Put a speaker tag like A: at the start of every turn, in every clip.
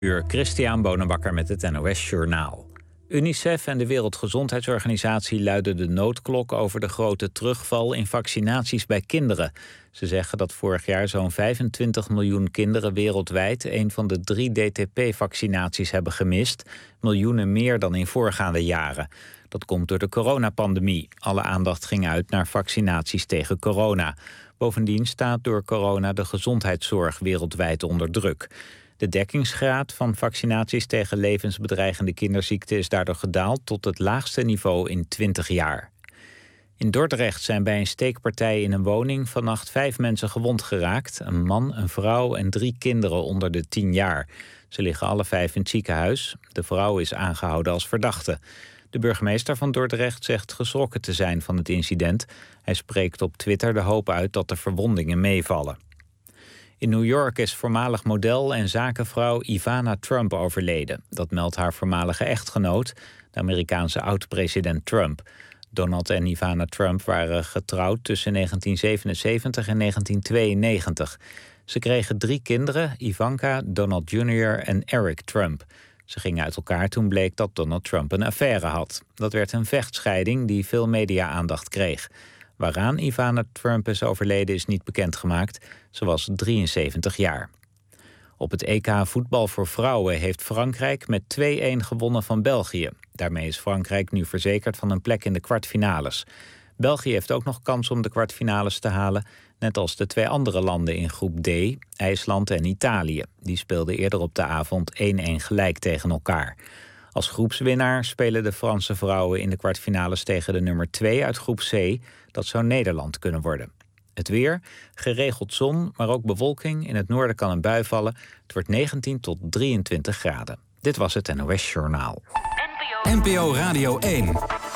A: Christian Bonenbakker met het NOS Journaal. UNICEF en de Wereldgezondheidsorganisatie luiden de noodklok over de grote terugval in vaccinaties bij kinderen. Ze zeggen dat vorig jaar zo'n 25 miljoen kinderen wereldwijd een van de 3 DTP-vaccinaties hebben gemist. Miljoenen meer dan in voorgaande jaren. Dat komt door de coronapandemie. Alle aandacht ging uit naar vaccinaties tegen corona. Bovendien staat door corona de gezondheidszorg wereldwijd onder druk. De dekkingsgraad van vaccinaties tegen levensbedreigende kinderziekten is daardoor gedaald tot het laagste niveau in 20 jaar. In Dordrecht zijn bij een steekpartij in een woning vannacht 5 mensen gewond geraakt. Een man, een vrouw en 3 kinderen onder de 10 jaar. Ze liggen alle 5 in het ziekenhuis. De vrouw is aangehouden als verdachte. De burgemeester van Dordrecht zegt geschrokken te zijn van het incident. Hij spreekt op Twitter de hoop uit dat de verwondingen meevallen. In New York is voormalig model en zakenvrouw Ivana Trump overleden. Dat meldt haar voormalige echtgenoot, de Amerikaanse oud-president Trump. Donald en Ivana Trump waren getrouwd tussen 1977 en 1992. Ze kregen 3 kinderen, Ivanka, Donald Jr. en Eric Trump. Ze gingen uit elkaar toen bleek dat Donald Trump een affaire had. Dat werd een vechtscheiding die veel media-aandacht kreeg. Waaraan Ivana Trump is overleden is niet bekendgemaakt. Ze was 73 jaar. Op het EK voetbal voor vrouwen heeft Frankrijk met 2-1 gewonnen van België. Daarmee is Frankrijk nu verzekerd van een plek in de kwartfinales. België heeft ook nog kans om de kwartfinales te halen, net als de 2 andere landen in groep D, IJsland en Italië. Die speelden eerder op de avond 1-1 gelijk tegen elkaar. Als groepswinnaar spelen de Franse vrouwen in de kwartfinales tegen de nummer 2 uit groep C. Dat zou Nederland kunnen worden. Het weer, geregeld zon, maar ook bewolking. In het noorden kan een bui vallen. Het wordt 19 tot 23 graden. Dit was het NOS Journaal.
B: NPO Radio 1.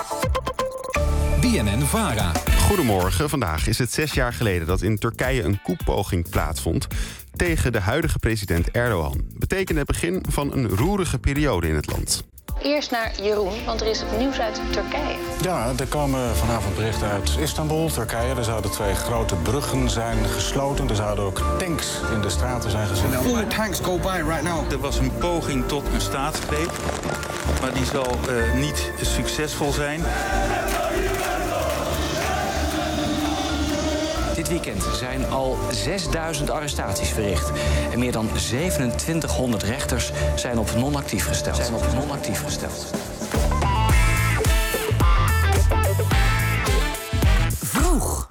B: BNN-VARA.
C: Goedemorgen, vandaag is het 6 jaar geleden dat in Turkije een koepoging plaatsvond tegen de huidige president Erdogan. Betekende het begin van een roerige periode in het land.
D: Eerst naar Jeroen, want er is nieuws uit Turkije.
E: Ja, er komen vanavond berichten uit Istanbul, Turkije. Er zouden 2 grote bruggen zijn gesloten. Er zouden ook tanks in de straten zijn gezien.
F: 4 tanks go by right now. Er was een poging tot een staatsgreep, maar die zal niet succesvol zijn.
G: Dit weekend zijn al 6000 arrestaties verricht. En meer dan 2700 rechters zijn op non-actief gesteld.
H: Vroeg.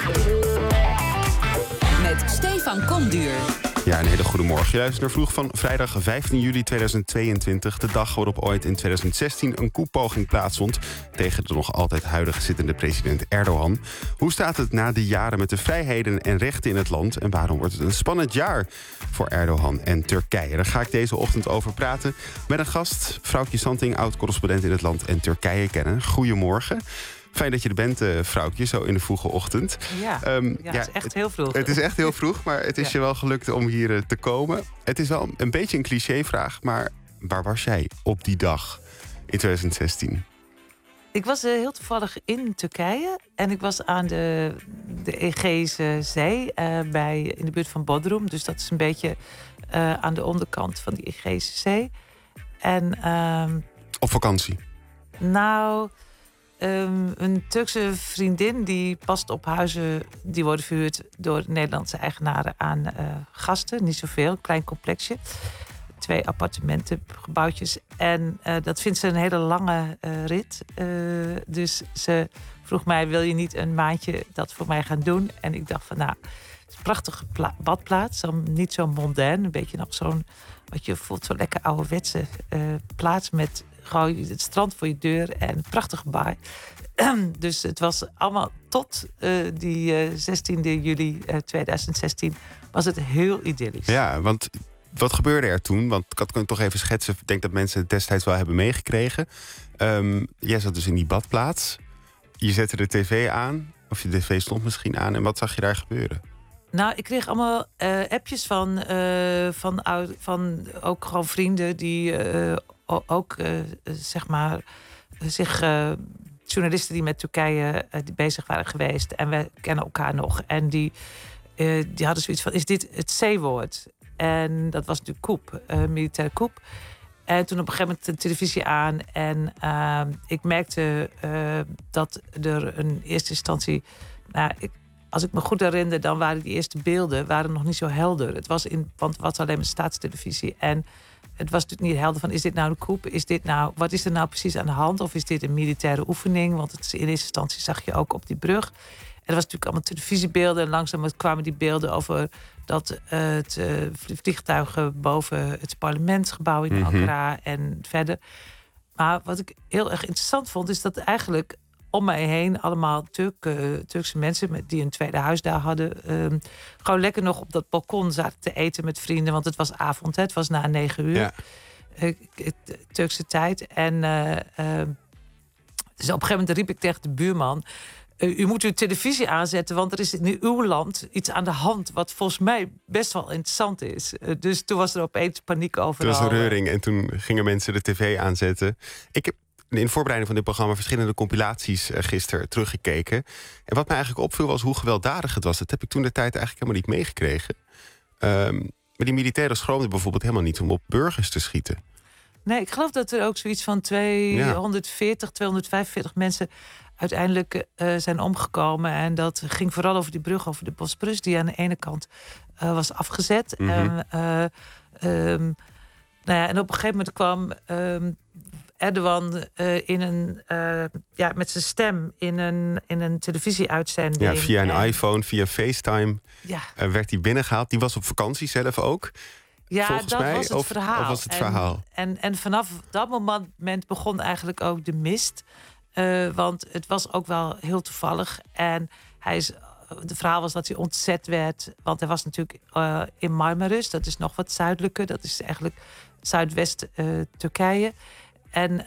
H: Met Stefan Komduur.
C: Ja, een hele goede morgen. Je luistert naar Vroeg van vrijdag 15 juli 2022. De dag waarop ooit in 2016 een koepoging plaatsvond tegen de nog altijd huidige zittende president Erdogan. Hoe staat het na die jaren met de vrijheden en rechten in het land? En waarom wordt het een spannend jaar voor Erdogan en Turkije? Daar ga ik deze ochtend over praten met een gast. Vrouwtje Santing, oud-correspondent in het land en Turkije kennen. Goedemorgen. Fijn dat je er bent, vrouwtje, zo in de vroege ochtend.
I: Ja, het is echt heel vroeg.
C: Het is echt heel vroeg, maar het is je wel gelukt om hier te komen. Het is wel een beetje een clichévraag, maar waar was jij op die dag in 2016?
I: Ik was heel toevallig in Turkije. En ik was aan de Egeïsche Zee, in de buurt van Bodrum. Dus dat is een beetje aan de onderkant van die Egeïsche Zee. En,
C: op vakantie?
I: Nou, een Turkse vriendin die past op huizen die worden verhuurd door Nederlandse eigenaren aan gasten. Niet zoveel, een klein complexje. 2 appartementengebouwtjes. En dat vindt ze een hele lange rit. Dus ze vroeg mij, wil je niet een maandje dat voor mij gaan doen? En ik dacht van, nou, het is een prachtige badplaats. Niet zo mondain, een beetje nog zo'n, wat je voelt, zo'n lekker ouderwetse plaats met gewoon het strand voor je deur en een prachtige bar. Dus het was allemaal tot die 16 juli 2016 was het heel idyllisch.
C: Ja, want wat gebeurde er toen? Want ik kan het toch even schetsen. Ik denk dat mensen het destijds wel hebben meegekregen. Jij zat dus in die badplaats. Je zette de tv aan. Of je tv stond misschien aan. En wat zag je daar gebeuren?
I: Nou, ik kreeg allemaal appjes van ook gewoon vrienden die zeg maar zich journalisten die met Turkije die bezig waren geweest. En we kennen elkaar nog. En die hadden zoiets van, is dit het C-woord? En dat was natuurlijk coup, militaire coup. En toen op een gegeven moment de televisie aan. En ik merkte dat er in eerste instantie... als ik me goed herinner, dan waren die eerste beelden nog niet zo helder. Want het was alleen maar staatstelevisie. En het was natuurlijk niet helder van, is dit nou de coup? Wat is er nou precies aan de hand? Of is dit een militaire oefening? Want in eerste instantie zag je ook op die brug. En er was natuurlijk allemaal televisiebeelden. En langzaam kwamen die beelden over dat het vliegtuigen boven het parlementsgebouw in Ankara en verder. Maar wat ik heel erg interessant vond, is dat eigenlijk om mij heen allemaal Turkse mensen die een tweede huis daar hadden, gewoon lekker nog op dat balkon zaten te eten met vrienden. Want het was avond, het was na 9 uur. Ja. Turkse tijd. En dus op een gegeven moment riep ik tegen de buurman: u moet uw televisie aanzetten, want er is in uw land iets aan de hand wat volgens mij best wel interessant is. Dus toen was er opeens paniek overal.
C: Er was een reuring en toen gingen mensen de tv aanzetten. Ik heb in voorbereiding van dit programma verschillende compilaties gisteren teruggekeken. En wat mij eigenlijk opviel was hoe gewelddadig het was. Dat heb ik toen de tijd eigenlijk helemaal niet meegekregen. Maar die militairen schroomden bijvoorbeeld helemaal niet om op burgers te schieten.
I: Nee, ik geloof dat er ook zoiets van 245 mensen uiteindelijk zijn omgekomen. En dat ging vooral over die brug over de Bosporus, die aan de ene kant was afgezet. En op een gegeven moment kwam Erdogan met zijn stem in een televisieuitzending.
C: Ja, via een iPhone, via FaceTime werd hij binnengehaald. Die was op vakantie zelf ook.
I: Ja,
C: volgens
I: dat
C: mij,
I: was het verhaal.
C: Of was het verhaal?
I: En vanaf dat moment begon eigenlijk ook de mist. Want het was ook wel heel toevallig. En de verhaal was dat hij ontzet werd. Want hij was natuurlijk in Marmaris. Dat is nog wat zuidelijker. Dat is eigenlijk zuidwest Turkije. En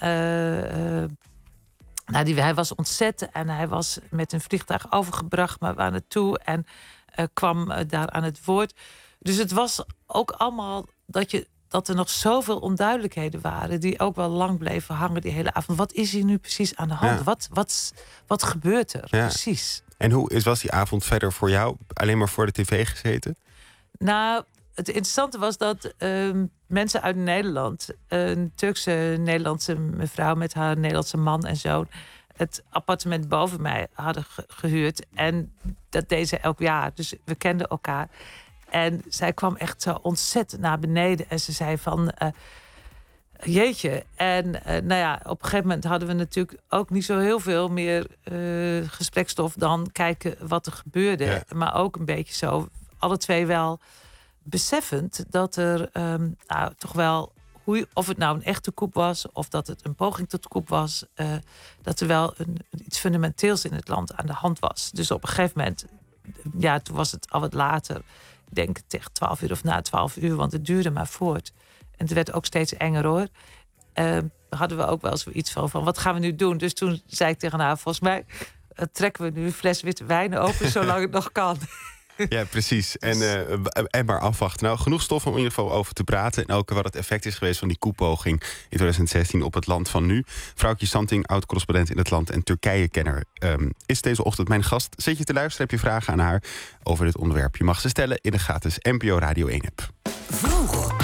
I: hij was ontzet. En hij was met een vliegtuig overgebracht. Maar waar naartoe. En kwam daar aan het woord. Dus het was ook allemaal dat er nog zoveel onduidelijkheden waren, die ook wel lang bleven hangen die hele avond. Wat is hier nu precies aan de hand? Ja. Wat gebeurt er precies?
C: En hoe was die avond verder voor jou? Alleen maar voor de tv gezeten?
I: Nou, het interessante was dat mensen uit Nederland, een Turkse-Nederlandse mevrouw met haar Nederlandse man en zoon, het appartement boven mij hadden gehuurd. En dat deed ze elk jaar. Dus we kenden elkaar. En zij kwam echt zo ontzettend naar beneden. En ze zei van, jeetje. En op een gegeven moment hadden we natuurlijk ook niet zo heel veel meer gesprekstof dan kijken wat er gebeurde. Ja. Maar ook een beetje zo, alle twee wel beseffend dat er toch wel, of het nou een echte coup was of dat het een poging tot coup was, dat er wel iets fundamenteels in het land aan de hand was. Dus op een gegeven moment, toen was het al wat later. Ik denk tegen 12 uur of na 12 uur, want het duurde maar voort. En het werd ook steeds enger, hoor. Hadden we ook wel zoiets van wat gaan we nu doen? Dus toen zei ik tegen haar, volgens mij trekken we nu een fles witte wijn open, zolang het nog kan.
C: Ja, precies. En maar afwachten. Nou, genoeg stof om in ieder geval over te praten. En ook wat het effect is geweest van die koepoging in 2016 op het land van nu. Vrouwtje Santing, oud-correspondent in het land en Turkije-kenner, is deze ochtend mijn gast. Zit je te luisteren, heb je vragen aan haar over dit onderwerp? Je mag ze stellen in de gratis NPO Radio 1-app.
H: Vroeg.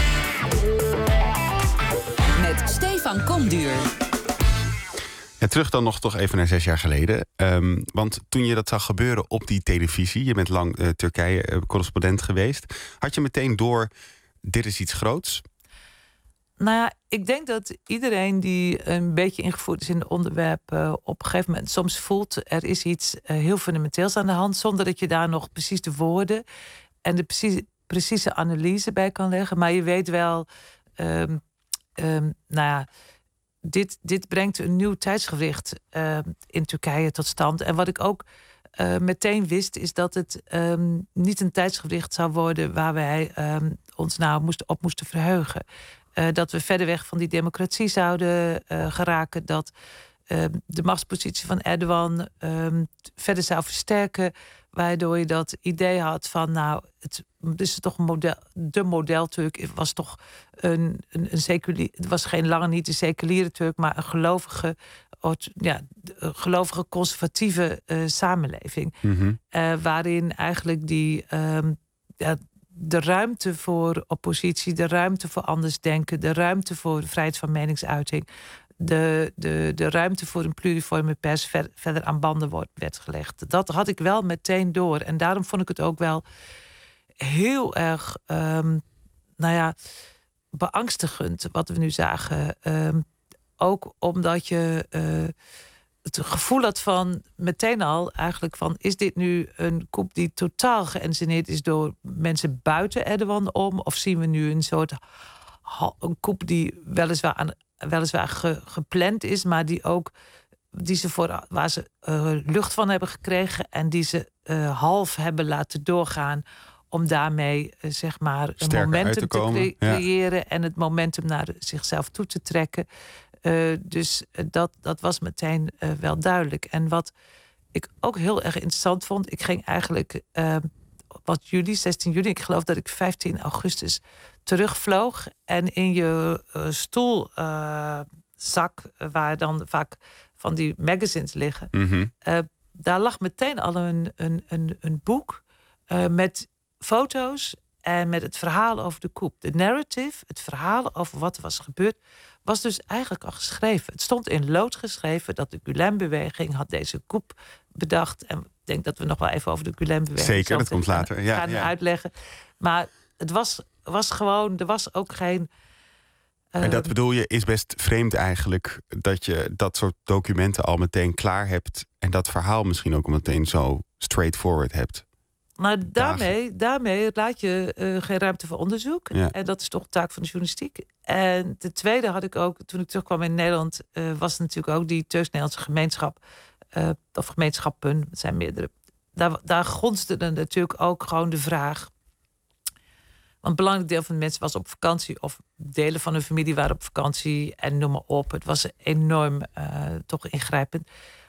H: Met Stefan Komduur.
C: Ja, terug dan nog toch even naar 6 jaar geleden. Want toen je dat zag gebeuren op die televisie, je bent lang Turkije-correspondent geweest, had je meteen door, dit is iets groots?
I: Nou ja, ik denk dat iedereen die een beetje ingevoerd is in het onderwerp op een gegeven moment soms voelt, er is iets heel fundamenteels aan de hand, zonder dat je daar nog precies de woorden en de precieze analyse bij kan leggen. Maar je weet wel, dit brengt een nieuw tijdsgewricht in Turkije tot stand. En wat ik ook meteen wist, is dat het niet een tijdsgewricht zou worden waar wij ons op moesten verheugen. Dat we verder weg van die democratie zouden geraken. Dat de machtspositie van Erdogan verder zou versterken. Waardoor je dat idee had van, het is toch een model. De modelturk was toch een het was geen lange niet een seculiere Turk, maar een gelovige conservatieve samenleving. Mm-hmm. Waarin eigenlijk de ruimte voor oppositie, de ruimte voor anders denken, de ruimte voor vrijheid van meningsuiting, de ruimte voor een pluriforme pers verder aan banden werd gelegd. Dat had ik wel meteen door. En daarom vond ik het ook wel heel erg beangstigend wat we nu zagen. Ook omdat je het gevoel had van meteen al eigenlijk van, is dit nu een coup die totaal geënsceneerd is door mensen buiten Erdogan om? Of zien we nu een soort een coup die weliswaar gepland is, maar waar ze lucht van hebben gekregen en die ze half hebben laten doorgaan om daarmee zeg maar een
C: sterker
I: momentum te creëren,
C: ja.
I: En het momentum naar zichzelf toe te trekken. Dus dat was meteen wel duidelijk. En wat ik ook heel erg interessant vond, ik ging eigenlijk 16 juli, ik geloof dat ik 15 augustus terugvloog. En in je stoelzak, waar dan vaak van die magazines liggen, daar lag meteen al een boek met foto's en met het verhaal over de coup. De narrative, het verhaal over wat er was gebeurd, was dus eigenlijk al geschreven. Het stond in lood geschreven dat de Gulen-beweging had deze coup bedacht. En ik denk dat we nog wel even over de Gulen-beweging
C: zeker, dat komt later.
I: gaan uitleggen. Maar het was gewoon, er was ook geen...
C: En dat bedoel je, is best vreemd eigenlijk dat je dat soort documenten al meteen klaar hebt en dat verhaal misschien ook meteen zo straightforward hebt.
I: Maar daarmee laat je geen ruimte voor onderzoek. Ja. En dat is toch de taak van de journalistiek. En ten tweede had ik ook, toen ik terugkwam in Nederland, was natuurlijk ook die Turks-Nederlandse gemeenschap, of gemeenschappen, het zijn meerdere. Daar gonste natuurlijk ook gewoon de vraag. Want een belangrijk deel van de mensen was op vakantie, of delen van hun familie waren op vakantie en noem maar op. Het was enorm toch ingrijpend.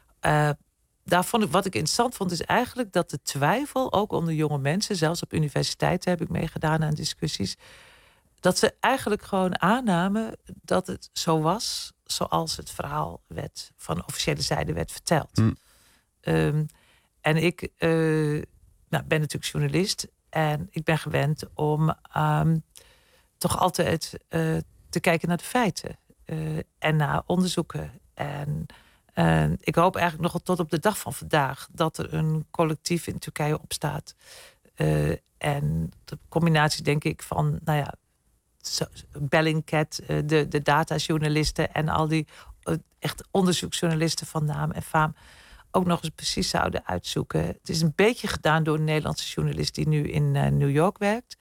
I: Daar vond ik, wat ik interessant vond, is eigenlijk dat de twijfel, ook onder jonge mensen, zelfs op universiteiten heb ik meegedaan aan discussies, dat ze eigenlijk gewoon aannamen dat het zo was zoals het verhaal van officiële zijde werd verteld. En ik ben natuurlijk journalist en ik ben gewend om toch altijd te kijken naar de feiten en naar onderzoeken. En ik hoop eigenlijk nog tot op de dag van vandaag dat er een collectief in Turkije opstaat. En de combinatie, denk ik, van Bellingcat, de datajournalisten en al die echt onderzoeksjournalisten van naam en faam ook nog eens precies zouden uitzoeken. Het is een beetje gedaan door een Nederlandse journalist die nu in New York werkt.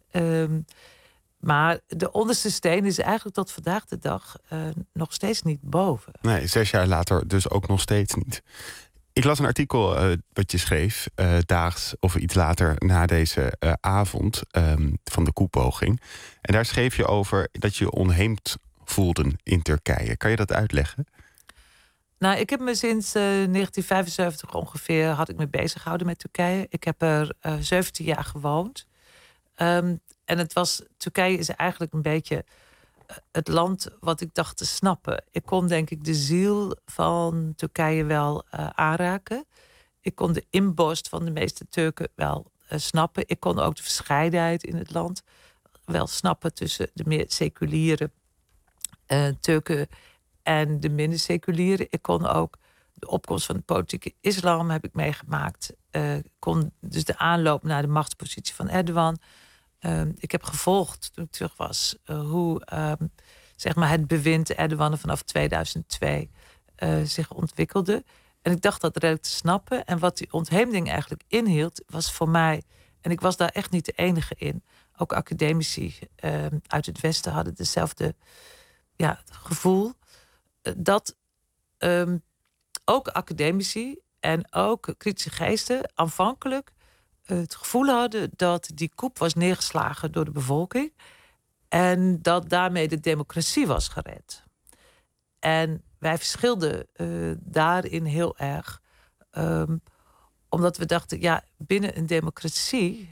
I: Maar de onderste steen is eigenlijk tot vandaag de dag nog steeds niet boven.
C: Nee, 6 jaar later dus ook nog steeds niet. Ik las een artikel wat je schreef, daags of iets later na deze avond van de koepoging. En daar schreef je over dat je ontheemd voelde in Turkije. Kan je dat uitleggen?
I: Nou, ik heb me sinds 1975 ongeveer had ik me bezig gehouden met Turkije. Ik heb er 17 jaar gewoond. En Turkije is eigenlijk een beetje het land wat ik dacht te snappen. Ik kon denk ik de ziel van Turkije wel aanraken. Ik kon de inborst van de meeste Turken wel snappen. Ik kon ook de verscheidenheid in het land wel snappen tussen de meer seculiere Turken en de minder seculiere. Ik kon ook de opkomst van de politieke islam heb ik meegemaakt. Kon dus de aanloop naar de machtspositie van Erdogan. Ik heb gevolgd toen ik terug was hoe zeg maar het bewind Erdogan vanaf 2002 zich ontwikkelde. En ik dacht dat redelijk te snappen. En wat die ontheemding eigenlijk inhield, was voor mij, en ik was daar echt niet de enige in, ook academici uit het Westen hadden hetzelfde gevoel, dat ook academici en ook kritische geesten aanvankelijk het gevoel hadden dat die coup was neergeslagen door de bevolking en dat daarmee de democratie was gered. En wij verschilden daarin heel erg, omdat we dachten, binnen een democratie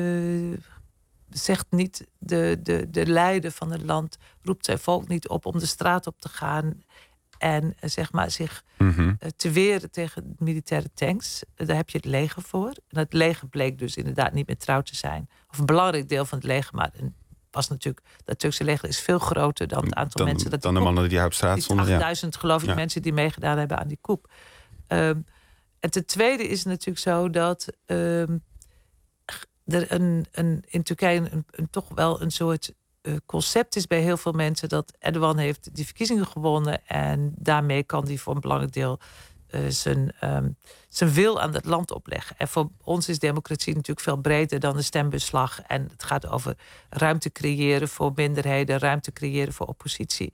I: zegt niet de leider van het land, roept zijn volk niet op om de straat op te gaan en zeg maar zich te weren tegen militaire tanks. Daar heb je het leger voor. En het leger bleek dus inderdaad niet meer trouw te zijn. Of een belangrijk deel van het leger, maar was natuurlijk, dat Turkse leger is veel groter dan het aantal mensen.
C: Dan de mannen die op straat stonden.
I: 8000 geloof ik mensen die meegedaan hebben aan die coup. En ten tweede is het natuurlijk zo dat er in Turkije toch wel een soort concept is bij heel veel mensen dat Erdogan heeft die verkiezingen gewonnen en daarmee kan hij voor een belangrijk deel zijn wil aan het land opleggen. En voor ons is democratie natuurlijk veel breder dan de stembeslag. En het gaat over ruimte creëren voor minderheden, ruimte creëren voor oppositie.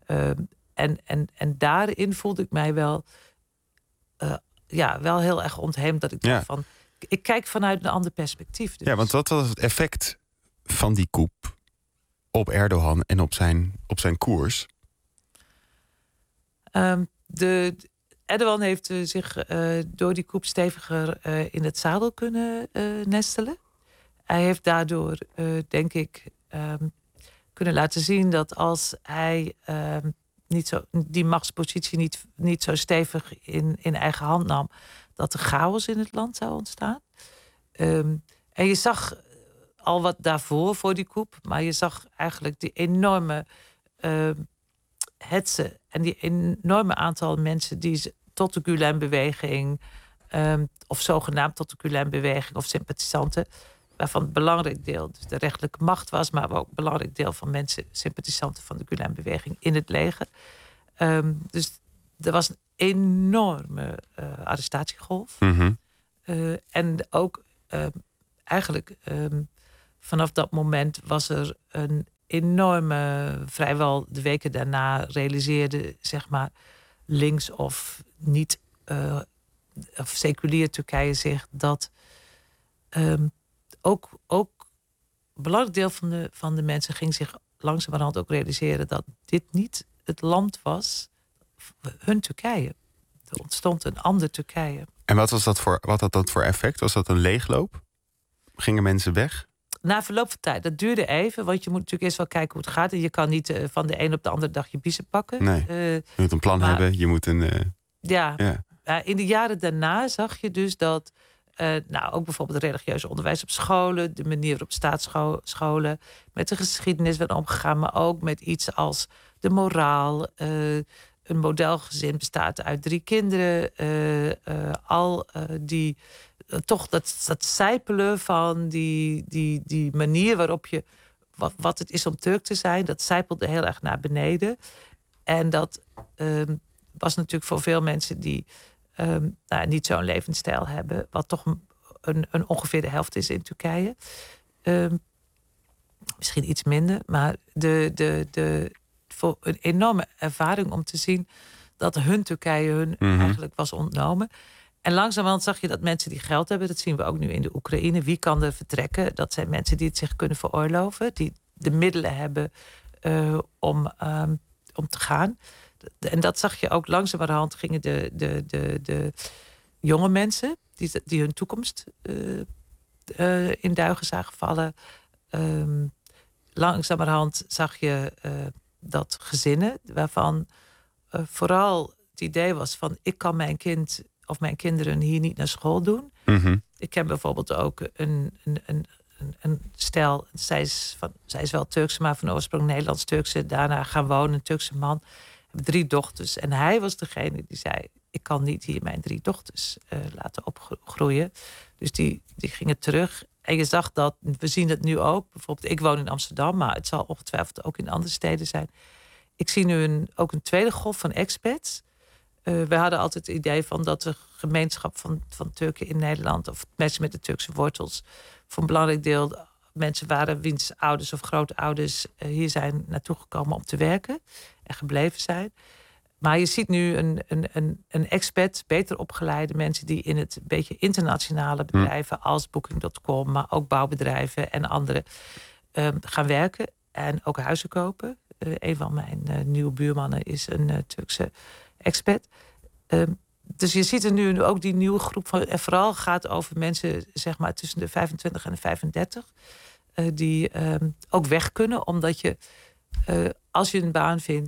I: En daarin voelde ik mij wel heel erg ontheemd dat ik dacht van, ik kijk vanuit een ander perspectief. Dus.
C: Ja, want wat was het effect van die coup op Erdogan en op zijn koers?
I: Erdogan heeft zich door die coup steviger in het zadel kunnen nestelen. Hij heeft daardoor, denk ik, kunnen laten zien dat als hij die machtspositie niet zo stevig in eigen hand nam, dat er chaos in het land zou ontstaan. En je zag al wat daarvoor, voor die coup, maar je zag eigenlijk die enorme hetze en die enorme aantal mensen die tot de Gülen-beweging of zogenaamd tot de Gülen-beweging of sympathisanten, waarvan het belangrijk deel dus de rechterlijke macht was, maar ook een belangrijk deel van mensen, sympathisanten van de Gülen-beweging in het leger. Dus er was een enorme arrestatiegolf. En ook eigenlijk vanaf dat moment was er een enorme, vrijwel de weken daarna realiseerde, zeg maar, links of niet of seculier Turkije zich dat ook een belangrijk deel van de mensen ging zich langzamerhand ook realiseren dat dit niet het land was, hun Turkije. Er ontstond een ander Turkije.
C: En wat had dat voor effect? Was dat een leegloop? Gingen mensen weg?
I: Na verloop van tijd. Dat duurde even, want je moet natuurlijk eerst wel kijken hoe het gaat. En je kan niet van de een op de andere dag je biezen pakken.
C: Nee, je moet een plan hebben. Je moet een...
I: In de jaren daarna zag je dus dat ook bijvoorbeeld religieuze onderwijs op scholen, de manier waarop staatsscholen met de geschiedenis werden omgegaan, maar ook met iets als de moraal. Een modelgezin bestaat uit 3 kinderen. Toch dat sijpelen van die manier waarop je wat het is om Turk te zijn, dat sijpelde heel erg naar beneden. En dat was natuurlijk voor veel mensen die niet zo'n levensstijl hebben, wat toch een ongeveer de helft is in Turkije. Misschien iets minder, maar voor een enorme ervaring om te zien dat hun Turkije hun eigenlijk was ontnomen. En langzamerhand zag je dat mensen die geld hebben, dat zien we ook nu in de Oekraïne. Wie kan er vertrekken? Dat zijn mensen die het zich kunnen veroorloven, die de middelen hebben om te gaan. En dat zag je ook langzamerhand gingen de jonge mensen die hun toekomst in duigen zagen vallen. Langzamerhand zag je dat gezinnen, waarvan vooral het idee was van, ik kan mijn kind of mijn kinderen hier niet naar school doen. Ik ken bijvoorbeeld ook een stel, zij is wel Turkse, maar van oorsprong Nederlands-Turkse, daarna gaan wonen, een Turkse man, hebben 3 dochters. En hij was degene die zei, ik kan niet hier mijn 3 dochters laten opgroeien. Dus die gingen terug. En je zag dat, we zien het nu ook. Bijvoorbeeld, ik woon in Amsterdam, maar het zal ongetwijfeld ook in andere steden zijn. Ik zie nu ook een tweede golf van expats. We hadden altijd het idee van dat de gemeenschap van Turken in Nederland, of mensen met de Turkse wortels, voor een belangrijk deel mensen waren wiens ouders of grootouders hier zijn naartoe gekomen om te werken en gebleven zijn. Maar je ziet nu een expat, beter opgeleide mensen die in het beetje internationale bedrijven als Booking.com, maar ook bouwbedrijven en andere gaan werken en ook huizen kopen. Een van mijn nieuwe buurmannen is een Turkse expat. Dus je ziet er nu ook die nieuwe groep van, en vooral gaat over mensen zeg maar tussen de 25 en de 35, die ook weg kunnen, omdat je als je een baan vindt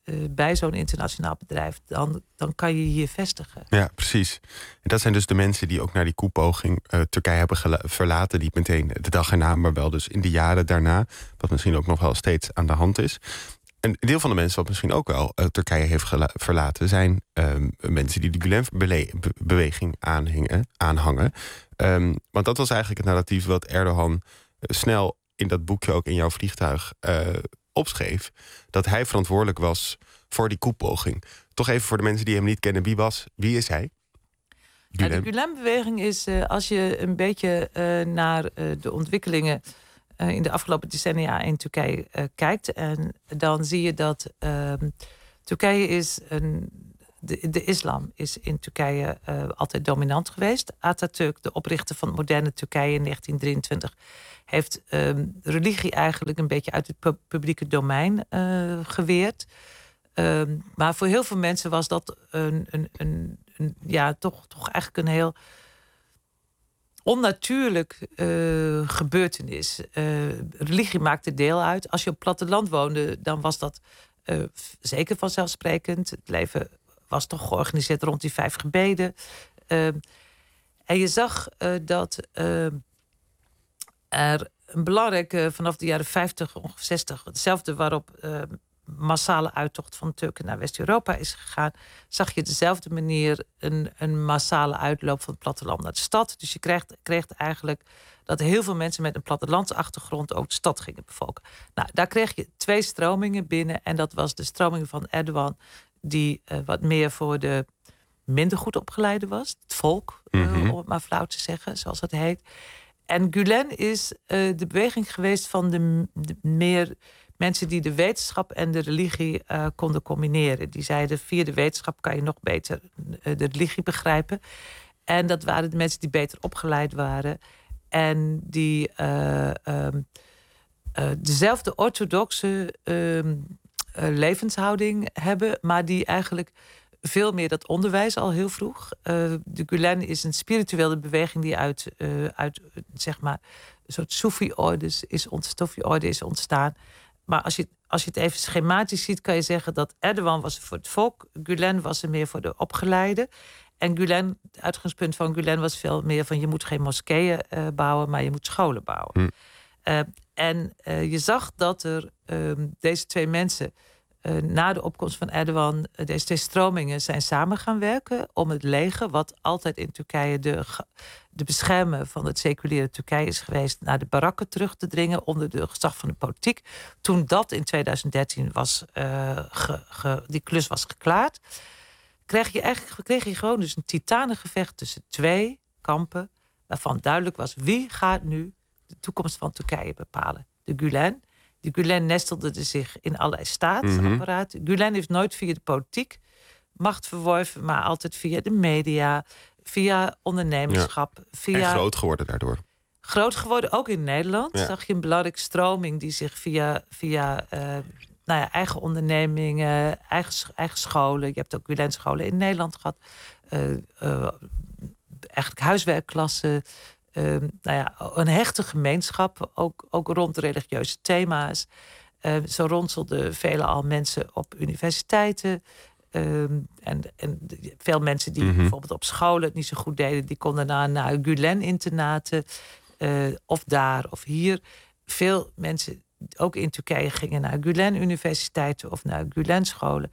I: bij zo'n internationaal bedrijf, dan kan je hier vestigen.
C: Ja, precies. En dat zijn dus de mensen die ook naar die koepoging Turkije hebben verlaten. Niet meteen de dag erna, maar wel dus in de jaren daarna. Wat misschien ook nog wel steeds aan de hand is. Een deel van de mensen wat misschien ook wel Turkije heeft verlaten, zijn mensen die de Gülen-beweging aanhangen. Want dat was eigenlijk het narratief wat Erdogan snel in dat boekje ook in jouw vliegtuig opschreef. Dat hij verantwoordelijk was voor die koepoging. Toch even voor de mensen die hem niet kennen. Wie is hij?
I: Ja, de Gülen-beweging is, als je een beetje naar de ontwikkelingen in de afgelopen decennia in Turkije kijkt, en dan zie je dat Turkije is de islam is in Turkije altijd dominant geweest. Atatürk, de oprichter van het moderne Turkije in 1923, heeft religie eigenlijk een beetje uit het publieke domein geweerd. Maar voor heel veel mensen was dat toch eigenlijk een heel onnatuurlijk gebeurtenis. Religie maakte deel uit. Als je op het platteland woonde, dan was dat zeker vanzelfsprekend. Het leven was toch georganiseerd rond die 5 gebeden. En je zag dat er een belangrijke, vanaf de jaren 50, ongeveer 60... hetzelfde waarop massale uittocht van Turken naar West-Europa is gegaan, zag je dezelfde manier een massale uitloop van het platteland naar de stad. Dus je kreeg eigenlijk dat heel veel mensen met een plattelandsachtergrond ook de stad gingen bevolken. Nou, daar kreeg je 2 stromingen binnen. En dat was de stroming van Erdogan, die wat meer voor de minder goed opgeleide was. Het volk, om het maar flauw te zeggen, zoals dat heet. En Gülen is de beweging geweest van de meer mensen die de wetenschap en de religie konden combineren. Die zeiden, via de wetenschap kan je nog beter de religie begrijpen. En dat waren de mensen die beter opgeleid waren. En die dezelfde orthodoxe levenshouding hebben, maar die eigenlijk veel meer dat onderwijs al heel vroeg. De Gülen is een spirituele beweging die uit zeg maar een soort Soefi-orde is ontstaan. Maar als je het even schematisch ziet, kan je zeggen dat Erdogan was voor het volk, Gülen was er meer voor de opgeleide. En Gülen, het uitgangspunt van Gülen was veel meer van, je moet geen moskeeën bouwen, maar je moet scholen bouwen. En je zag dat er deze 2 mensen na de opkomst van Erdogan, deze 2 stromingen zijn samen gaan werken om het leger, wat altijd in Turkije de beschermer van het seculiere Turkije is geweest, naar de barakken terug te dringen onder de gezag van de politiek. Toen dat in 2013 was, die klus was geklaard, kreeg je gewoon dus een titanengevecht tussen 2 kampen, waarvan duidelijk was, wie gaat nu de toekomst van Turkije bepalen? De Gülen. De Gülen nestelde zich in allerlei staatsapparaten. Gülen heeft nooit via de politiek macht verworven, maar altijd via de media, via ondernemerschap.
C: En groot geworden daardoor.
I: Groot geworden, ook in Nederland. Zag je een belangrijke stroming die zich via eigen ondernemingen, eigen scholen. Je hebt ook Gülen-scholen in Nederland gehad. Eigenlijk huiswerkklassen. Een hechte gemeenschap, ook rond religieuze thema's. Zo ronselden veelal mensen op universiteiten. En veel mensen die bijvoorbeeld op scholen het niet zo goed deden, die konden naar Gülen-internaten. Of daar of hier. Veel mensen, ook in Turkije, gingen naar Gülen-universiteiten of naar Gülen-scholen.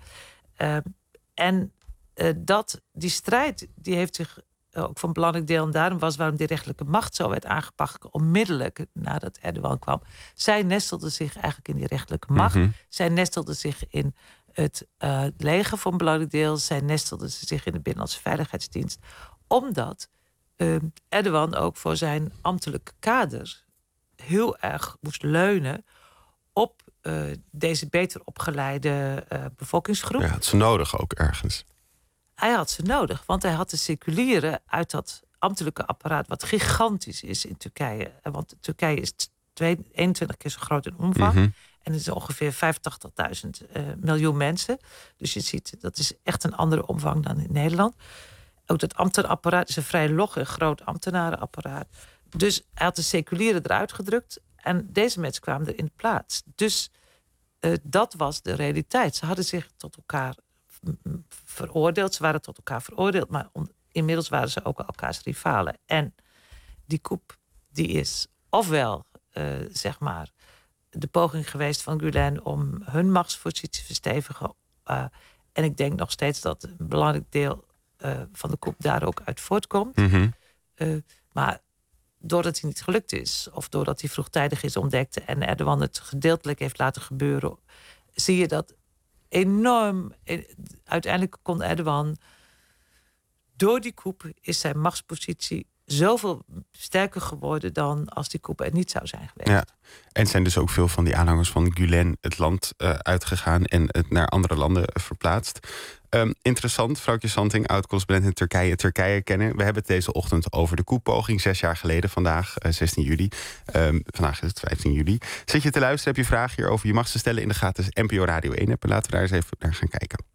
I: Die strijd die heeft zich ook van belangrijk deel, en daarom was waarom die rechterlijke macht zo werd aangepakt onmiddellijk nadat Erdogan kwam. Zij nestelde zich eigenlijk in die rechterlijke macht. Zij nestelde zich in het leger voor een belangrijk deel. Zij nestelde zich in de Binnenlandse Veiligheidsdienst. Omdat Erdogan ook voor zijn ambtelijke kader heel erg moest leunen op deze beter opgeleide bevolkingsgroep.
C: Ja, had ze nodig ook ergens.
I: Hij had ze nodig, want hij had de seculieren uit dat ambtelijke apparaat, wat gigantisch is in Turkije. Want Turkije is 21 keer zo groot in omvang. En het is ongeveer 85.000 miljoen mensen. Dus je ziet, dat is echt een andere omvang dan in Nederland. Ook dat ambtenapparaat is een vrij log en groot ambtenarenapparaat. Dus hij had de seculieren eruit gedrukt. En deze mensen kwamen er in de plaats. Dus Dat was de realiteit. Ze hadden zich tot elkaar veroordeeld. Ze waren tot elkaar veroordeeld, maar inmiddels waren ze ook elkaars rivalen. En die coup, die is ofwel, zeg maar, de poging geweest van Gülen om hun machtspositie te verstevigen. En ik denk nog steeds dat een belangrijk deel van de coup daar ook uit voortkomt.
C: Mm-hmm.
I: Maar doordat hij niet gelukt is, of doordat hij vroegtijdig is ontdekt en Erdogan het gedeeltelijk heeft laten gebeuren, zie je dat enorm. Uiteindelijk kon Erdogan, door die coup is zijn machtspositie zoveel sterker geworden dan als die coup er niet zou zijn geweest.
C: Ja. En zijn dus ook veel van die aanhangers van Gülen het land uitgegaan en het naar andere landen verplaatst. Interessant, vrouwtje Santing, oud-correspondent in Turkije. Turkije kennen. We hebben het deze ochtend over de coup-poging 6 jaar geleden, vandaag 16 juli. Vandaag is het 15 juli. Zit je te luisteren, heb je vragen hierover? Je mag ze stellen in de gratis NPO Radio 1 app. Laten we daar eens even naar gaan kijken.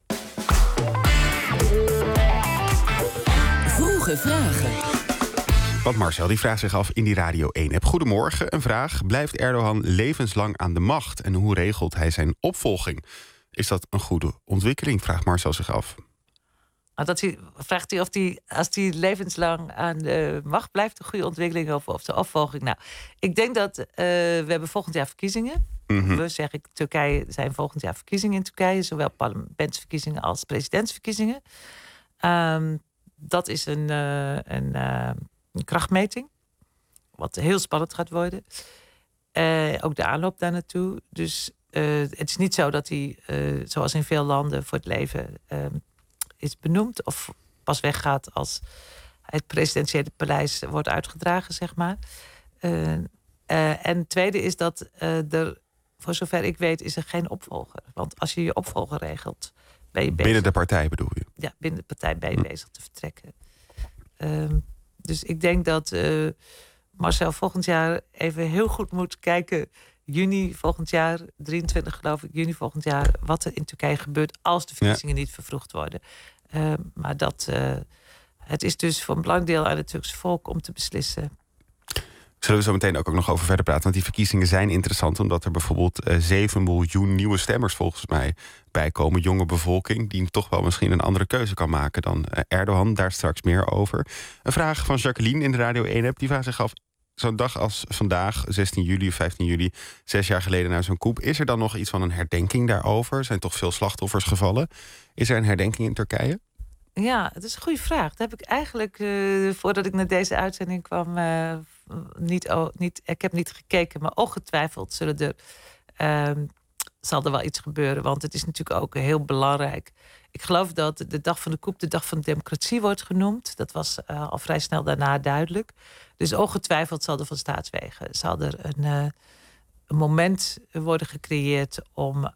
H: Vroege vragen.
C: Want Marcel die vraagt zich af in die Radio 1-app. Goedemorgen, een vraag. Blijft Erdogan levenslang aan de macht? En hoe regelt hij zijn opvolging? Is dat een goede ontwikkeling, vraagt Marcel zich af.
I: Vraagt hij of hij, als hij levenslang aan de macht blijft, een goede ontwikkeling of de opvolging? Nou, ik denk dat we hebben volgend jaar verkiezingen.
C: Mm-hmm.
I: We zeggen Turkije zijn volgend jaar verkiezingen in Turkije, zowel parlementsverkiezingen als presidentsverkiezingen. Dat is een krachtmeting, wat heel spannend gaat worden. Ook de aanloop daar naartoe. Dus het is niet zo dat hij, zoals in veel landen, voor het leven is benoemd of pas weggaat als het presidentiële paleis wordt uitgedragen, zeg maar. En het tweede is dat voor zover ik weet, is er geen opvolger. Want als je je opvolger regelt, ben je bezig.
C: Binnen de partij bedoel je?
I: Ja, binnen de partij ben je bezig te vertrekken. Dus ik denk dat Marcel volgend jaar even heel goed moet kijken. Juni volgend jaar, 23 geloof ik, juni volgend jaar, wat er in Turkije gebeurt als de verkiezingen niet vervroegd worden. Maar het is dus voor een belangrijk deel aan het Turkse volk om te beslissen.
C: Zullen we zo meteen ook nog over verder praten? Want die verkiezingen zijn interessant, omdat er bijvoorbeeld 7 miljoen nieuwe stemmers volgens mij bijkomen. Jonge bevolking, die toch wel misschien een andere keuze kan maken dan Erdogan. Daar straks meer over. Een vraag van Jacqueline in de Radio 1-app. Die vraagt zich af, zo'n dag als vandaag, 16 juli of 15 juli, 6 jaar geleden na zo'n coup, is er dan nog iets van een herdenking daarover? Er zijn toch veel slachtoffers gevallen? Is er een herdenking in Turkije?
I: Ja, het is een goede vraag. Dat heb ik eigenlijk, voordat ik naar deze uitzending kwam, ik heb niet gekeken, maar ongetwijfeld zal er wel iets gebeuren. Want het is natuurlijk ook heel belangrijk. Ik geloof dat de dag van de coup de dag van de democratie wordt genoemd. Dat was al vrij snel daarna duidelijk. Dus ongetwijfeld zal er van staatswegen een moment worden gecreëerd om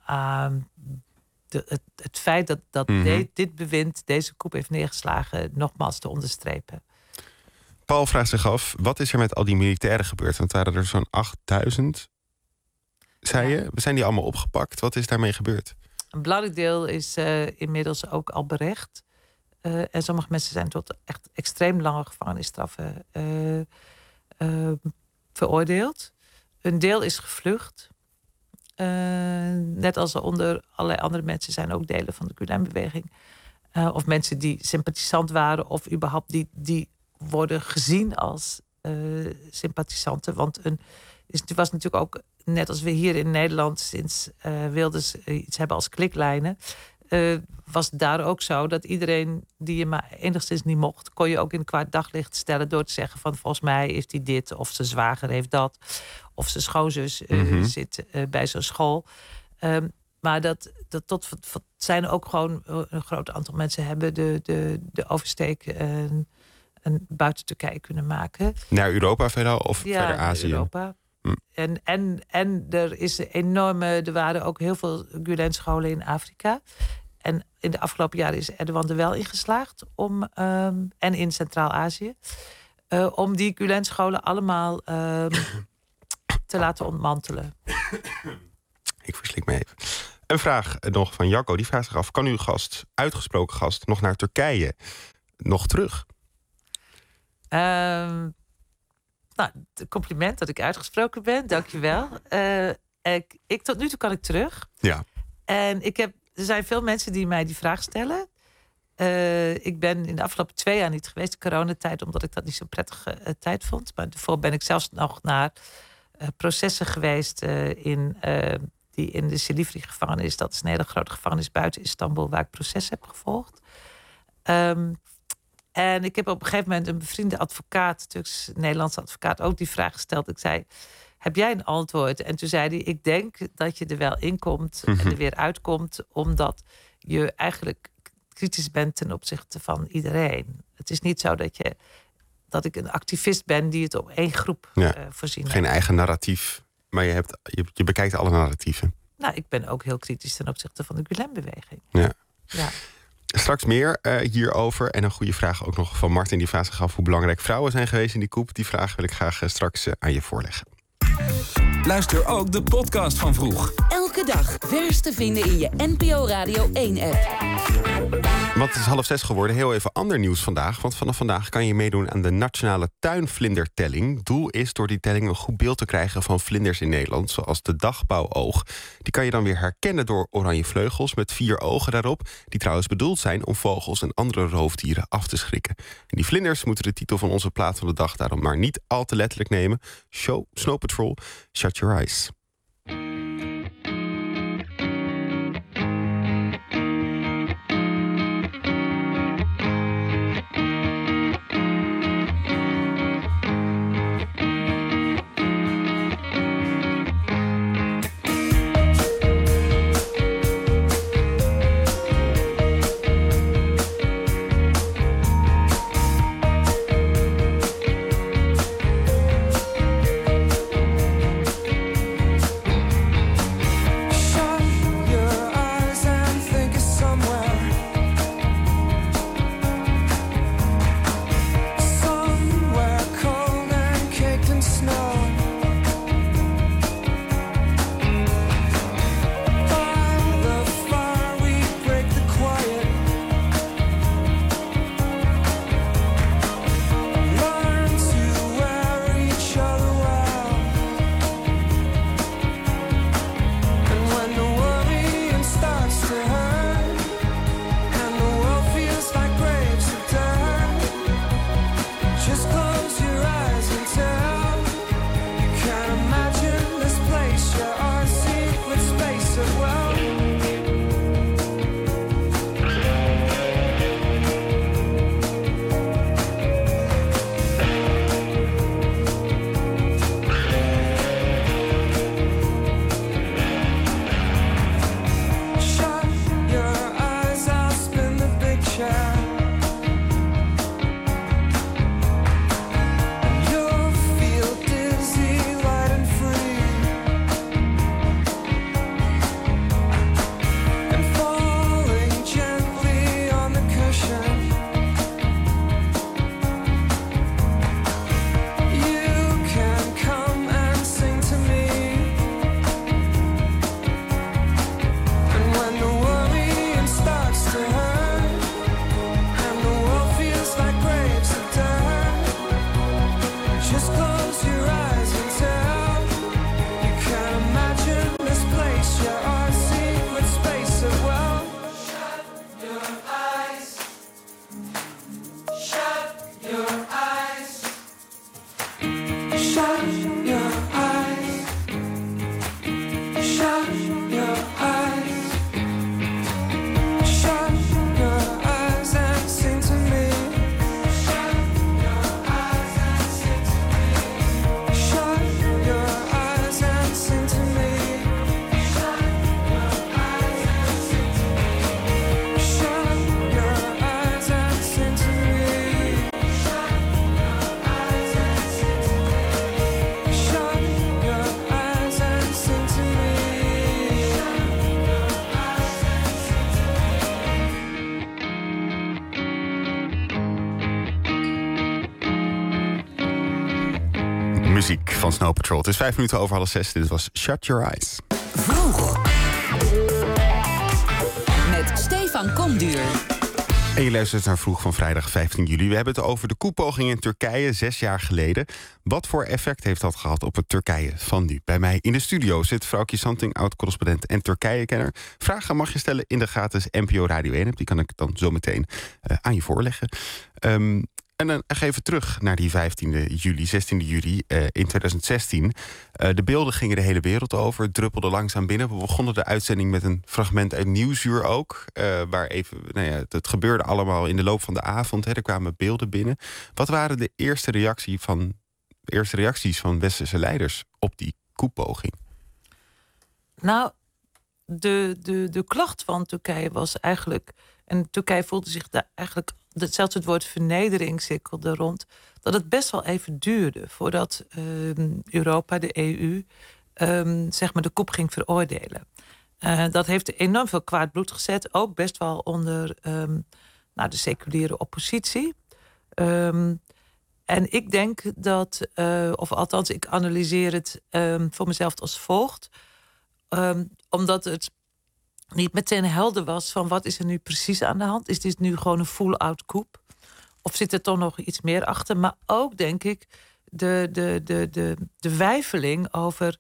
I: het feit dat dit bewind, deze coup heeft neergeslagen, nogmaals te onderstrepen.
C: Paul vraagt zich af, wat is er met al die militairen gebeurd? Want het waren er zo'n 8000, zei je. Zijn die allemaal opgepakt? Wat is daarmee gebeurd?
I: Een belangrijk deel is inmiddels ook al berecht. En sommige mensen zijn tot echt extreem lange gevangenisstraffen veroordeeld. Een deel is gevlucht. Net als er onder allerlei andere mensen zijn ook delen van de Gülen-beweging. Of mensen die sympathisant waren of überhaupt die worden gezien als sympathisanten. Want het was natuurlijk ook, net als we hier in Nederland sinds Wilders iets hebben als kliklijnen, was het daar ook zo dat iedereen die je maar enigszins niet mocht, kon je ook in kwaad daglicht stellen door te zeggen van volgens mij heeft hij dit, of zijn zwager heeft dat, of zijn schoonzus zit bij zo'n school. Maar dat zijn ook gewoon een groot aantal mensen hebben de oversteek en buiten Turkije kunnen maken.
C: Naar Europa verder of verder Azië?
I: Ja, Europa. En er is er waren ook heel veel Gülen-scholen in Afrika. En in de afgelopen jaren is Erdogan er wel in geslaagd en in Centraal-Azië, om die Gülen-scholen allemaal te laten ontmantelen.
C: Ik verslik me even. Een vraag nog van Jacco, die vraagt zich af, kan uw uitgesproken gast, nog naar Turkije? Nog terug?
I: Compliment dat ik uitgesproken ben, dankjewel. Ik tot nu toe kan ik terug.
C: Ja.
I: En er zijn veel mensen die mij die vraag stellen. Ik ben in de afgelopen 2 jaar niet geweest, de coronatijd, omdat ik dat niet zo'n prettige tijd vond. Maar daarvoor ben ik zelfs nog naar processen geweest die in de Silivri-gevangenis. Dat is een hele grote gevangenis buiten Istanbul, waar ik proces heb gevolgd. En ik heb op een gegeven moment een bevriende advocaat, Turks-Nederlandse advocaat, ook die vraag gesteld. Ik zei, heb jij een antwoord? En toen zei hij, ik denk dat je er wel in komt en er weer uitkomt, omdat je eigenlijk kritisch bent ten opzichte van iedereen. Het is niet zo dat ik een activist ben die het op één groep voorzien.
C: Geen eigen narratief, maar je bekijkt alle narratieven.
I: Nou, ik ben ook heel kritisch ten opzichte van de Gulen-beweging.
C: Ja.
I: Ja.
C: Straks meer hierover. En een goede vraag ook nog van Martin. Die vraag zich af hoe belangrijk vrouwen zijn geweest in die coup. Die vraag wil ik graag straks aan je voorleggen.
B: Luister ook de podcast van Vroeg.
H: Elke dag vers te vinden in je NPO Radio 1-app.
C: Want het is 5:30 geworden. Heel even ander nieuws vandaag. Want vanaf vandaag kan je meedoen aan de Nationale Tuinvlindertelling. Doel is door die telling een goed beeld te krijgen van vlinders in Nederland. Zoals de dagbouwoog. Die kan je dan weer herkennen door oranje vleugels met 4 ogen daarop. Die trouwens bedoeld zijn om vogels en andere roofdieren af te schrikken. En die vlinders moeten de titel van onze plaat van de dag daarom maar niet al te letterlijk nemen. Snow Patrol, Shut Your Eyes. Muziek van Snow Patrol. Het is 5 minuten over 5:30. Dit was Shut Your Eyes.
H: Vroeg. Met Stefan Komduur.
C: En je luistert naar Vroeg van vrijdag 15 juli. We hebben het over de koepoging in Turkije 6 jaar geleden. Wat voor effect heeft dat gehad op het Turkije van nu? Bij mij in de studio zit Vroukje Santing, oud-correspondent en Turkije-kenner. Vragen mag je stellen in de gratis NPO Radio 1-app. Die kan ik dan zo meteen aan je voorleggen. En dan even terug naar die 16 juli in 2016. De beelden gingen de hele wereld over, het druppelde langzaam binnen. We begonnen de uitzending met een fragment uit Nieuwsuur ook. Waar even, het gebeurde allemaal in de loop van de avond. Er kwamen beelden binnen. Wat waren de eerste reacties van westerse leiders op die koepoging?
I: Nou, de klacht van Turkije was eigenlijk... en Turkije voelde zich daar eigenlijk... zelfs het woord vernedering cirkelde rond... dat het best wel even duurde voordat Europa, de EU... zeg maar de koep ging veroordelen. Dat heeft enorm veel kwaad bloed gezet. Ook best wel onder de seculiere oppositie. En ik denk dat... of althans, ik analyseer het voor mezelf als volgt... omdat het niet meteen helder was van wat is er nu precies aan de hand. Is dit nu gewoon een full-out coup? Of zit er toch nog iets meer achter? Maar ook, denk ik, de weifeling over...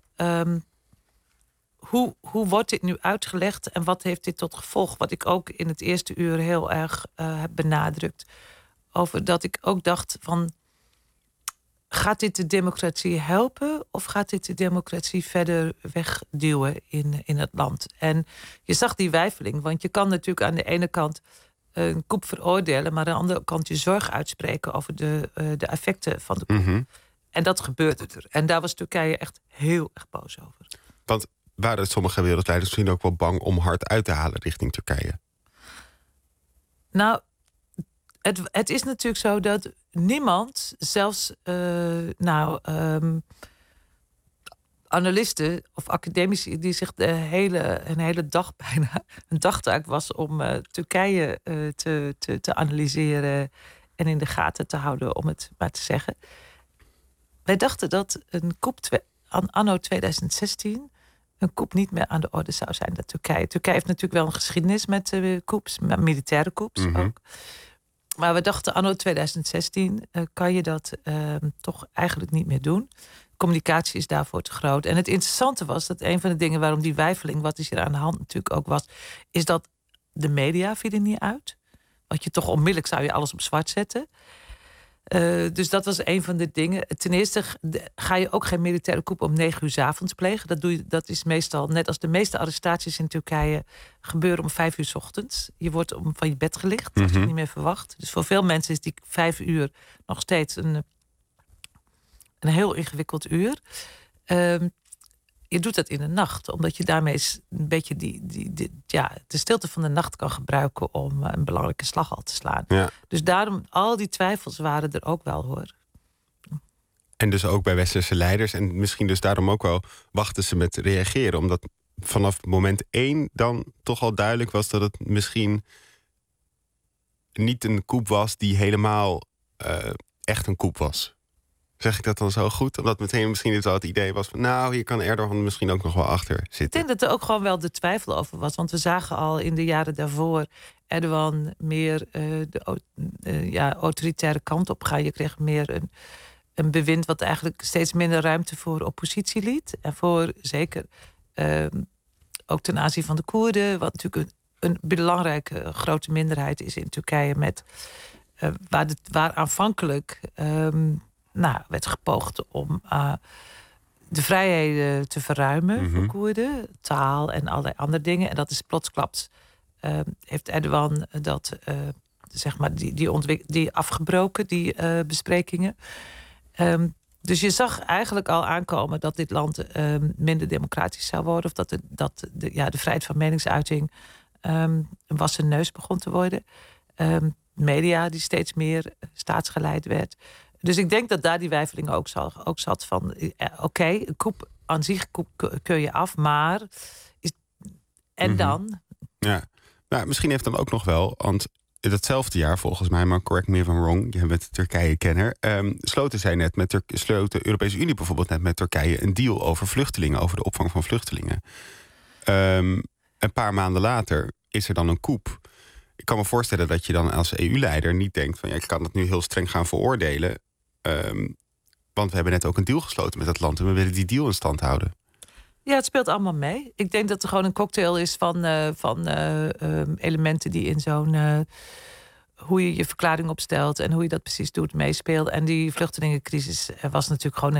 I: Hoe wordt dit nu uitgelegd en wat heeft dit tot gevolg? Wat ik ook in het eerste uur heel erg heb benadrukt. Over dat ik ook dacht van... gaat dit de democratie helpen of gaat dit de democratie verder wegduwen in het land? En je zag die weifeling, want je kan natuurlijk aan de ene kant een coup veroordelen, maar aan de andere kant je zorg uitspreken over de effecten van de coup. Mm-hmm. En dat gebeurde er. En daar was Turkije echt heel erg boos over.
C: Want waren sommige wereldleiders misschien ook wel bang om hard uit te halen richting Turkije?
I: Nou, het is natuurlijk zo dat niemand, zelfs analisten of academici... die zich een hele dag bijna een dagtaak was... om Turkije te analyseren en in de gaten te houden, om het maar te zeggen. Wij dachten dat een coup anno 2016... een coup niet meer aan de orde zou zijn dat Turkije. Turkije heeft natuurlijk wel een geschiedenis met coups, met militaire coups ook. Maar we dachten, anno 2016 kan je dat toch eigenlijk niet meer doen. Communicatie is daarvoor te groot. En het interessante was dat een van de dingen waarom die weifeling... wat is hier aan de hand natuurlijk ook was... is dat de media vielen niet uit. Want je toch onmiddellijk zou je alles op zwart zetten. Dus dat was een van de dingen. Ten eerste ga je ook geen militaire coup om 9 uur 's avonds plegen. Dat is meestal, net als de meeste arrestaties in Turkije... gebeuren om 5 uur 's ochtends. Je wordt van je bed gelicht, als je het niet meer verwacht. Dus voor veel mensen is die 5 uur nog steeds een heel ingewikkeld uur. Je doet dat in de nacht, omdat je daarmee een beetje de stilte van de nacht kan gebruiken om een belangrijke slag al te slaan. Ja. Dus daarom, al die twijfels waren er ook wel, hoor.
C: En dus ook bij westerse leiders. En misschien dus daarom ook wel wachten ze met reageren. Omdat vanaf moment 1 dan toch al duidelijk was dat het misschien niet een coup was die helemaal echt een coup was. Zeg ik dat dan zo goed? Omdat meteen misschien wel het idee was van... nou, hier kan Erdogan misschien ook nog wel achter zitten.
I: Ik denk dat er ook gewoon wel de twijfel over was. Want we zagen al in de jaren daarvoor... Erdogan meer de autoritaire kant op gaan. Je kreeg meer een bewind wat eigenlijk steeds minder ruimte voor oppositie liet. En voor zeker ook ten aanzien van de Koerden... wat natuurlijk een belangrijke grote minderheid is in Turkije... met waar aanvankelijk... werd gepoogd om de vrijheden te verruimen voor Koerden, taal en allerlei andere dingen. En dat is plotsklaps heeft Erdogan dat zeg maar die afgebroken, die besprekingen. Dus je zag eigenlijk al aankomen dat dit land minder democratisch zou worden, of dat de vrijheid van meningsuiting een wassen neus begon te worden. Media die steeds meer staatsgeleid werd. Dus ik denk dat daar die weifeling ook zat van... oké, een coup aan zich kun je af, maar... dan?
C: Ja, nou, misschien heeft dan ook nog wel... want datzelfde jaar volgens mij, maar correct me if I'm wrong... je bent Turkije-kenner... sloot de Europese Unie bijvoorbeeld net met Turkije... een deal over vluchtelingen, over de opvang van vluchtelingen. Een paar maanden later is er dan een coup... Ik kan me voorstellen dat je dan als EU-leider niet denkt van ik kan het nu heel streng gaan veroordelen. Want we hebben net ook een deal gesloten met dat land en we willen die deal in stand houden.
I: Ja, het speelt allemaal mee. Ik denk dat er gewoon een cocktail is van elementen die in zo'n hoe je je verklaring opstelt en hoe je dat precies doet meespeelt. En die vluchtelingencrisis was natuurlijk gewoon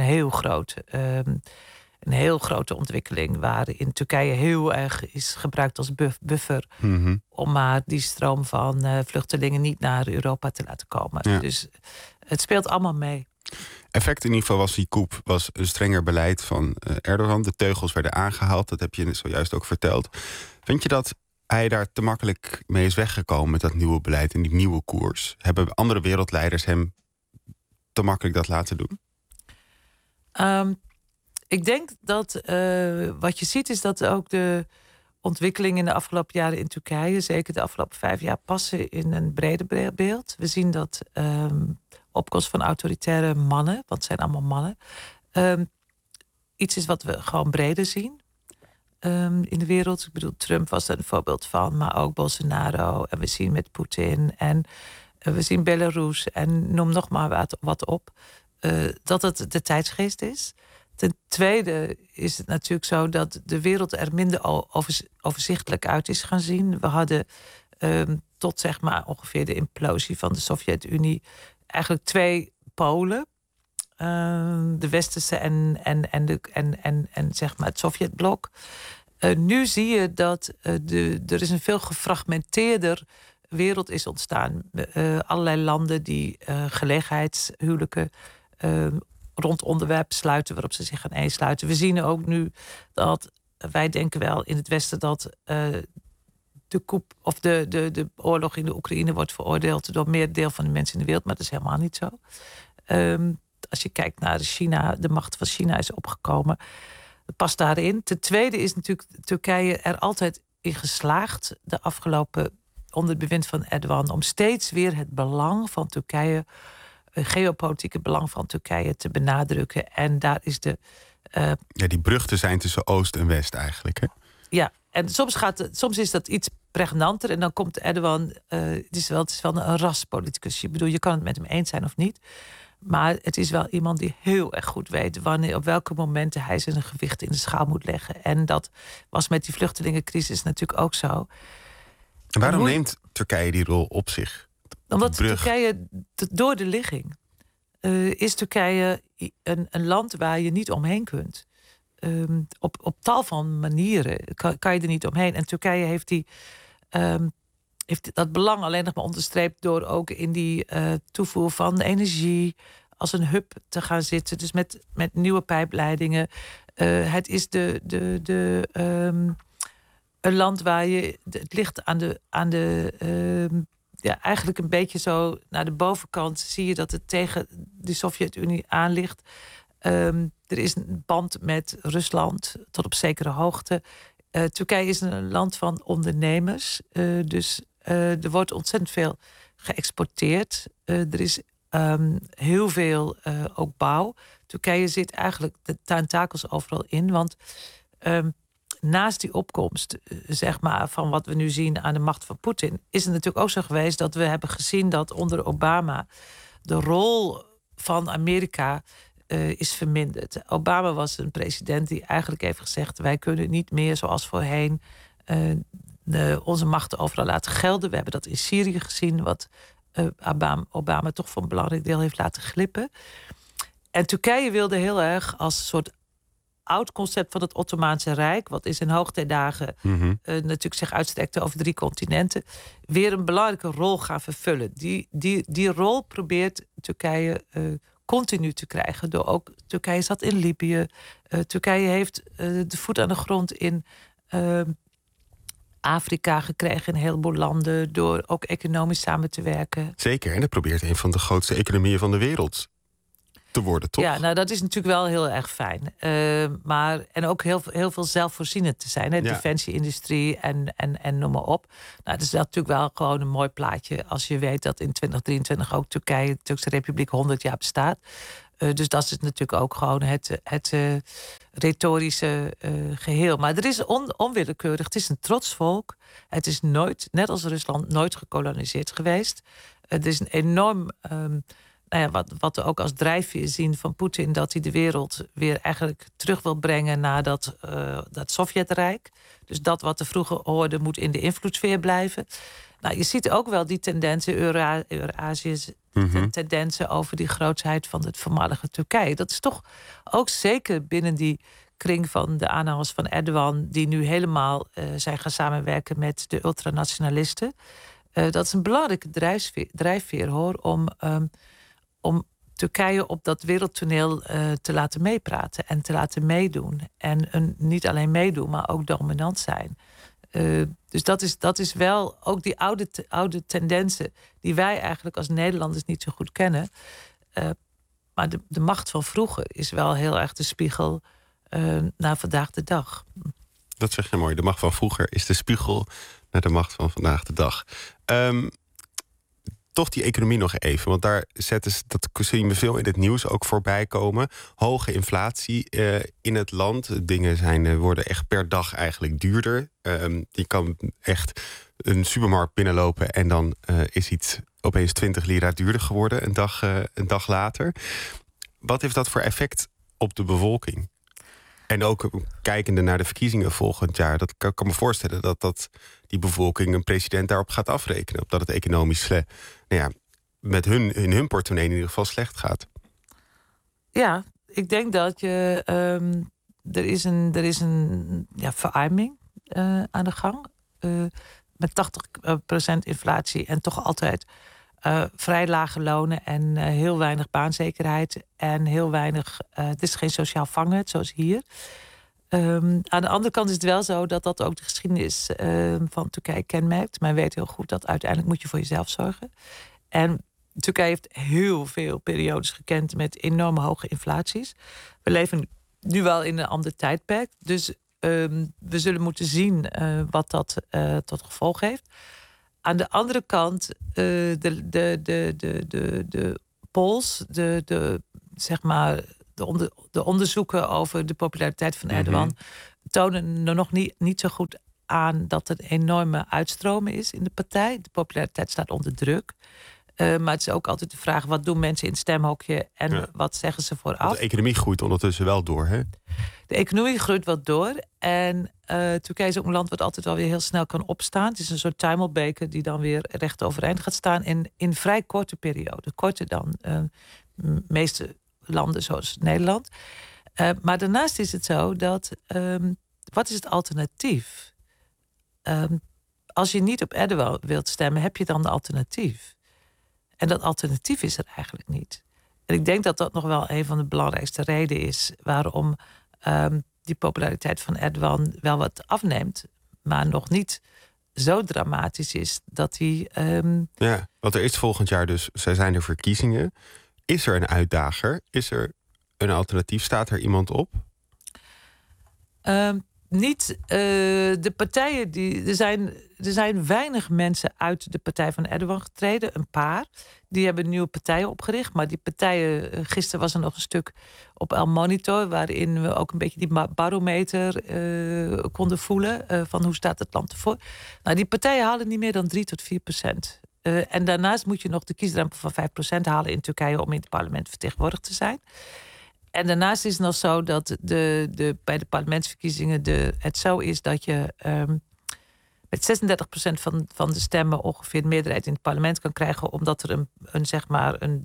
I: een heel grote ontwikkeling, waarin Turkije heel erg is gebruikt als buffer om maar die stroom van vluchtelingen niet naar Europa te laten komen. Ja. Dus het speelt allemaal mee.
C: Effect in ieder geval was die coup, was een strenger beleid van Erdogan. De teugels werden aangehaald, dat heb je zojuist ook verteld. Vind je dat hij daar te makkelijk mee is weggekomen met dat nieuwe beleid en die nieuwe koers? Hebben andere wereldleiders hem te makkelijk dat laten doen?
I: Ik denk dat wat je ziet is dat ook de ontwikkelingen in de afgelopen jaren in Turkije, zeker de afgelopen 5 jaar, passen in een breder beeld. We zien dat opkomst van autoritaire mannen, want het zijn allemaal mannen, iets is wat we gewoon breder zien in de wereld. Ik bedoel, Trump was daar een voorbeeld van, maar ook Bolsonaro. En we zien met Poetin en we zien Belarus en noem nog maar wat op. Dat het de tijdsgeest is. Ten tweede is het natuurlijk zo dat de wereld er minder overzichtelijk uit is gaan zien. We hadden tot zeg maar ongeveer de implosie van de Sovjet-Unie eigenlijk 2 polen. De westerse en zeg maar het Sovjetblok. Nu zie je dat er is een veel gefragmenteerder wereld is ontstaan. Allerlei landen die gelegenheidshuwelijken rond onderwerp sluiten waarop ze zich aan sluiten. We zien ook nu dat wij denken wel in het Westen dat de coup of de oorlog in de Oekraïne wordt veroordeeld door meer deel van de mensen in de wereld, maar dat is helemaal niet zo. Als je kijkt naar China, de macht van China is opgekomen. Dat past daarin. Ten tweede is natuurlijk Turkije er altijd in geslaagd de afgelopen onder het bewind van Erdogan om steeds weer het belang van Turkije, het geopolitieke belang van Turkije te benadrukken. En daar is
C: die brug te zijn tussen Oost en West eigenlijk, hè?
I: Ja, en soms is dat iets pregnanter. En dan komt Erdogan, het is wel een raspoliticus. Ik bedoel, je kan het met hem eens zijn of niet. Maar het is wel iemand die heel erg goed weet op welke momenten hij zijn gewicht in de schaal moet leggen. En dat was met die vluchtelingencrisis natuurlijk ook zo.
C: En waarom neemt Turkije die rol op zich?
I: Omdat Turkije, door de ligging, is Turkije een land waar je niet omheen kunt. Op tal van manieren kan je er niet omheen. En Turkije heeft dat belang alleen nog maar onderstreept door ook in die toevoer van energie als een hub te gaan zitten. Dus met nieuwe pijpleidingen. Het is een land waar het ligt aan de eigenlijk een beetje zo naar de bovenkant zie je dat het tegen de Sovjet-Unie aan ligt. Er is een band met Rusland tot op zekere hoogte. Turkije is een land van ondernemers. Dus er wordt ontzettend veel geëxporteerd. Er is heel veel ook bouw. Turkije zit eigenlijk de tentakels overal in. Want naast die opkomst, zeg maar, van wat we nu zien aan de macht van Poetin, is het natuurlijk ook zo geweest dat we hebben gezien dat onder Obama de rol van Amerika is verminderd. Obama was een president die eigenlijk heeft gezegd, wij kunnen niet meer zoals voorheen onze machten overal laten gelden. We hebben dat in Syrië gezien, wat Obama toch voor een belangrijk deel heeft laten glippen. En Turkije wilde heel erg als een soort oud concept van het Ottomaanse Rijk, wat in zijn hoogtijdagen natuurlijk zich uitstrekte over 3 continenten, weer een belangrijke rol gaan vervullen. Die rol probeert Turkije continu te krijgen. Turkije zat in Libië. Turkije heeft de voet aan de grond in Afrika gekregen, in een heleboel landen, door ook economisch samen te werken.
C: Zeker, en dat probeert een van de grootste economieën van de wereld te worden, toch?
I: Ja, nou dat is natuurlijk wel heel erg fijn. En ook heel veel zelfvoorzienend te zijn. Hè? Defensie-industrie en noem maar op. Nou, dat is natuurlijk wel gewoon een mooi plaatje als je weet dat in 2023 ook Turkse Republiek 100 jaar bestaat. Dus dat is natuurlijk ook gewoon retorische geheel. Maar er is onwillekeurig. Het is een trots volk. Het is nooit, net als Rusland, nooit gekoloniseerd geweest. Het is een enorm... wat we ook als drijfveer zien van Poetin, dat hij de wereld weer eigenlijk terug wil brengen naar dat Sovjetrijk. Dus dat wat er vroeger hoorde moet in de invloedssfeer blijven. Nou, je ziet ook wel die tendensen, Eurazië's tendensen over die grootsheid van het voormalige Turkije. Dat is toch ook zeker binnen die kring van de aanhangers van Erdogan, die nu helemaal zijn gaan samenwerken met de ultranationalisten. Dat is een belangrijke drijfveer hoor, om Turkije op dat wereldtoneel te laten meepraten en te laten meedoen. En niet alleen meedoen, maar ook dominant zijn. Dus dat is wel ook die oude tendensen die wij eigenlijk als Nederlanders niet zo goed kennen. Maar de macht van vroeger is wel heel erg de spiegel naar vandaag de dag.
C: Dat zeg je mooi. De macht van vroeger is de spiegel naar de macht van vandaag de dag. Toch die economie nog even, want daar dat zien we veel in het nieuws ook voorbij komen. Hoge inflatie in het land. Dingen worden echt per dag eigenlijk duurder. Je kan echt een supermarkt binnenlopen en dan is iets opeens 20 lira duurder geworden een dag later. Wat heeft dat voor effect op de bevolking? En ook kijkende naar de verkiezingen volgend jaar. Dat kan me voorstellen dat die bevolking een president daarop gaat afrekenen. Op dat het economisch met hun portemonnee in ieder geval slecht gaat. Ja,
I: ik denk dat er is een verarming aan de gang. Met 80% inflatie en toch altijd vrij lage lonen en heel weinig baanzekerheid en heel weinig. Het is geen sociaal vangnet zoals hier. Aan de andere kant is het wel zo dat ook de geschiedenis van Turkije kenmerkt. Men weet heel goed dat uiteindelijk moet je voor jezelf zorgen. En Turkije heeft heel veel periodes gekend met enorme hoge inflaties. We leven nu wel in een ander tijdperk. Dus we zullen moeten zien wat dat tot gevolg heeft. Aan de andere kant, de polls, de onderzoeken over de populariteit van Erdogan tonen er nog niet zo goed aan dat er enorme uitstromen is in de partij. De populariteit staat onder druk. Maar het is ook altijd de vraag, wat doen mensen in het stemhokje en wat zeggen ze vooraf?
C: De economie groeit ondertussen wel door, hè?
I: De economie groeit wel door. En Turkije is ook een land wat altijd wel weer heel snel kan opstaan. Het is een soort tuimelbeker die dan weer recht overeind gaat staan in vrij korte periode. Korter dan de meeste landen zoals Nederland. Maar daarnaast is het zo dat, wat is het alternatief? Als je niet op Erdogan wilt stemmen, heb je dan een alternatief? En dat alternatief is er eigenlijk niet. En ik denk dat dat nog wel een van de belangrijkste redenen is waarom die populariteit van Erdogan wel wat afneemt, maar nog niet zo dramatisch is dat hij.
C: Want er is volgend jaar dus, zijn er verkiezingen. Is er een uitdager? Is er een alternatief? Staat er iemand op?
I: Niet de partijen er zijn weinig mensen uit de partij van Erdogan getreden, een paar. Die hebben nieuwe partijen opgericht. Maar die partijen, gisteren was er nog een stuk op El Monitor, waarin we ook een beetje die barometer konden voelen van hoe staat het land ervoor. Nou, die partijen halen niet meer dan 3-4%. En daarnaast moet je nog de kiesdrempel van 5% halen in Turkije om in het parlement vertegenwoordigd te zijn. En daarnaast is het nog zo dat bij de parlementsverkiezingen het zo is dat je met 36% van de stemmen ongeveer de meerderheid in het parlement kan krijgen, omdat er een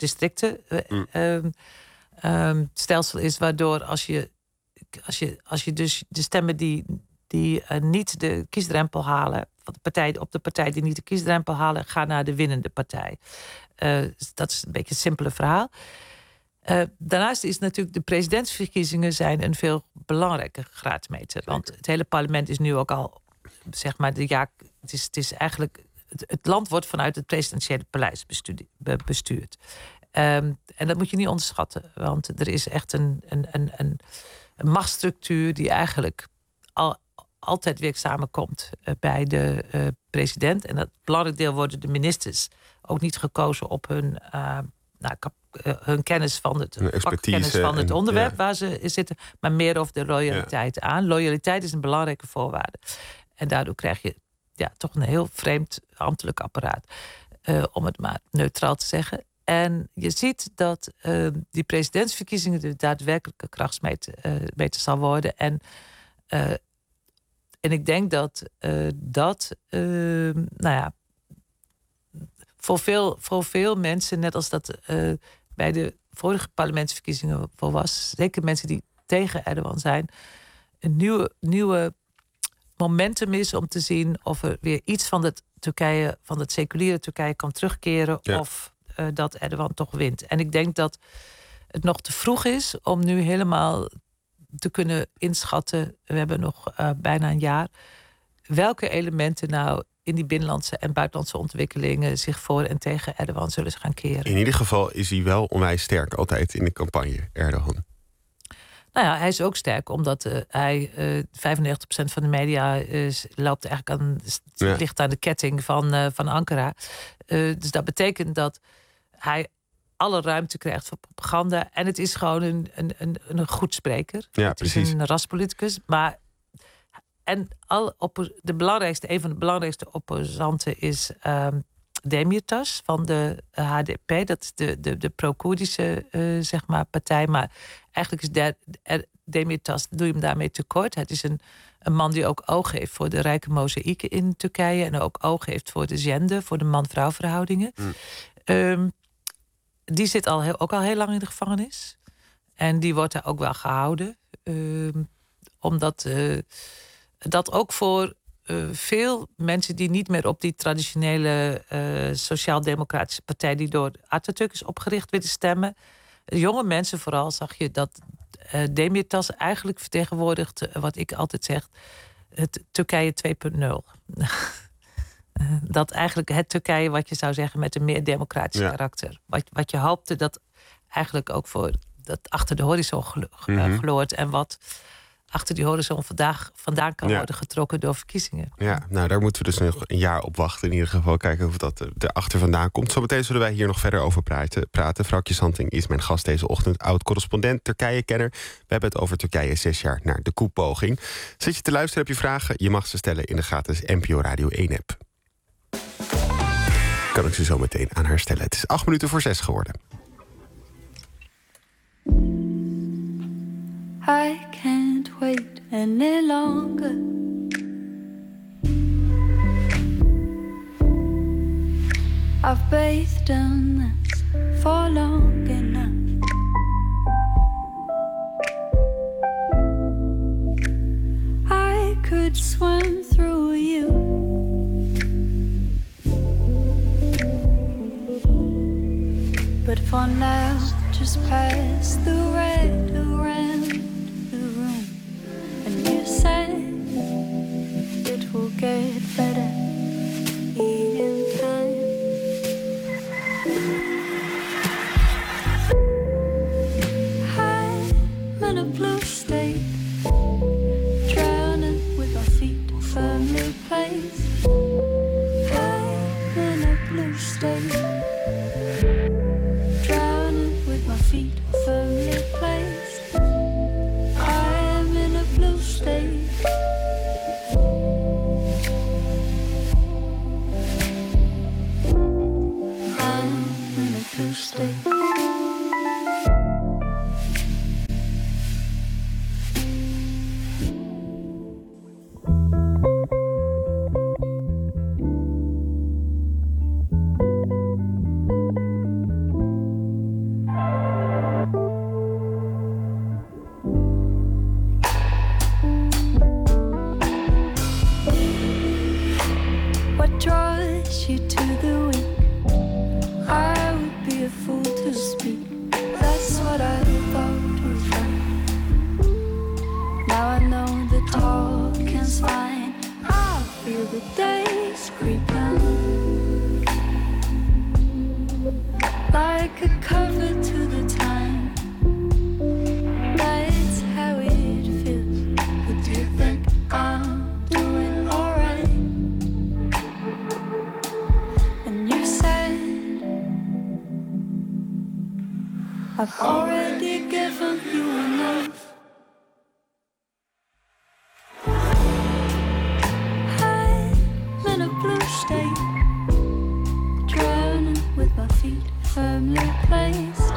I: districtenstelsel is, waardoor als je dus de stemmen die niet de kiesdrempel halen, op de partij die niet de kiesdrempel halen, gaan naar de winnende partij. Dat is een beetje het simpele verhaal. Daarnaast is natuurlijk de presidentsverkiezingen zijn een veel belangrijker graadmeter. Want het hele parlement is nu ook al, het is eigenlijk, het land wordt vanuit het presidentiële paleis bestuurd. En dat moet je niet onderschatten. Want er is echt een machtsstructuur die eigenlijk altijd weer samenkomt bij de president. En dat belangrijk deel worden de ministers ook niet gekozen op hun hun kennis van het onderwerp waar ze zitten, maar meer over de loyaliteit aan. Loyaliteit is een belangrijke voorwaarde. En daardoor krijg je toch een heel vreemd ambtelijk apparaat. Om het maar neutraal te zeggen. En je ziet dat die presidentsverkiezingen de daadwerkelijke krachtsmeter zal worden. En ik denk dat voor veel mensen, net als dat bij de vorige parlementsverkiezingen voor was, zeker mensen die tegen Erdogan zijn, een nieuwe momentum is om te zien of er weer iets van het seculiere Turkije kan terugkeren, of dat Erdogan toch wint. En ik denk dat het nog te vroeg is om nu helemaal te kunnen inschatten, we hebben nog bijna een jaar, welke elementen nou in die binnenlandse en buitenlandse ontwikkelingen zich voor en tegen Erdogan zullen gaan keren.
C: In ieder geval is hij wel onwijs sterk altijd in de campagne, Erdogan.
I: Nou ja, hij is ook sterk, omdat hij 95% van de media loopt eigenlijk ligt aan de ketting van Ankara. Dus dat betekent dat hij alle ruimte krijgt voor propaganda. En het is gewoon een goed spreker.
C: Ja,
I: het
C: precies.
I: is een raspoliticus. Maar een van de belangrijkste opposanten is Demirtas van de HDP. Dat is de pro-Koerdische partij. Maar eigenlijk is Demirtas, doe je hem daarmee tekort. Het is een man die ook oog heeft voor de rijke mozaïeken in Turkije. En ook oog heeft voor de gender, voor de man-vrouw verhoudingen. Die zit ook al heel lang in de gevangenis. En die wordt daar ook wel gehouden. Omdat dat ook voor veel mensen die niet meer op die traditionele sociaal-democratische partij die door Atatürk is opgericht willen stemmen. Jonge mensen vooral zag je dat Demirtas eigenlijk vertegenwoordigt wat ik altijd zeg, het Turkije 2.0. Dat eigenlijk het Turkije wat je zou zeggen met een meer democratisch karakter. Wat je hoopte dat eigenlijk ook voor dat achter de horizon gloort en wat achter die horizon vandaan kan worden getrokken door verkiezingen.
C: Ja, nou daar moeten we dus nog een jaar op wachten. In ieder geval kijken of dat erachter vandaan komt. Zometeen zullen wij hier nog verder over praten. Vrouwtje Santing is mijn gast deze ochtend. Oud-correspondent, Turkije-kenner. We hebben het over Turkije 6 jaar na de koepoging. Zit je te luisteren, heb je vragen? Je mag ze stellen in de gratis NPO Radio 1-app. Kan ik ze zo meteen aan haar stellen. Het is 6:08 geworden.
J: I can't wait any longer. I've bathed in this for long enough. I could swim through you. But for now, just pass the red around the room. And you say it will get better in time. I'm in a blue state, drowning with my feet firmly placed. I'm in a blue state, feet firmly placed. I am in a blue state. I'm in a blue state. I've already given you enough. I'm in a blue state, drowning with my feet firmly placed.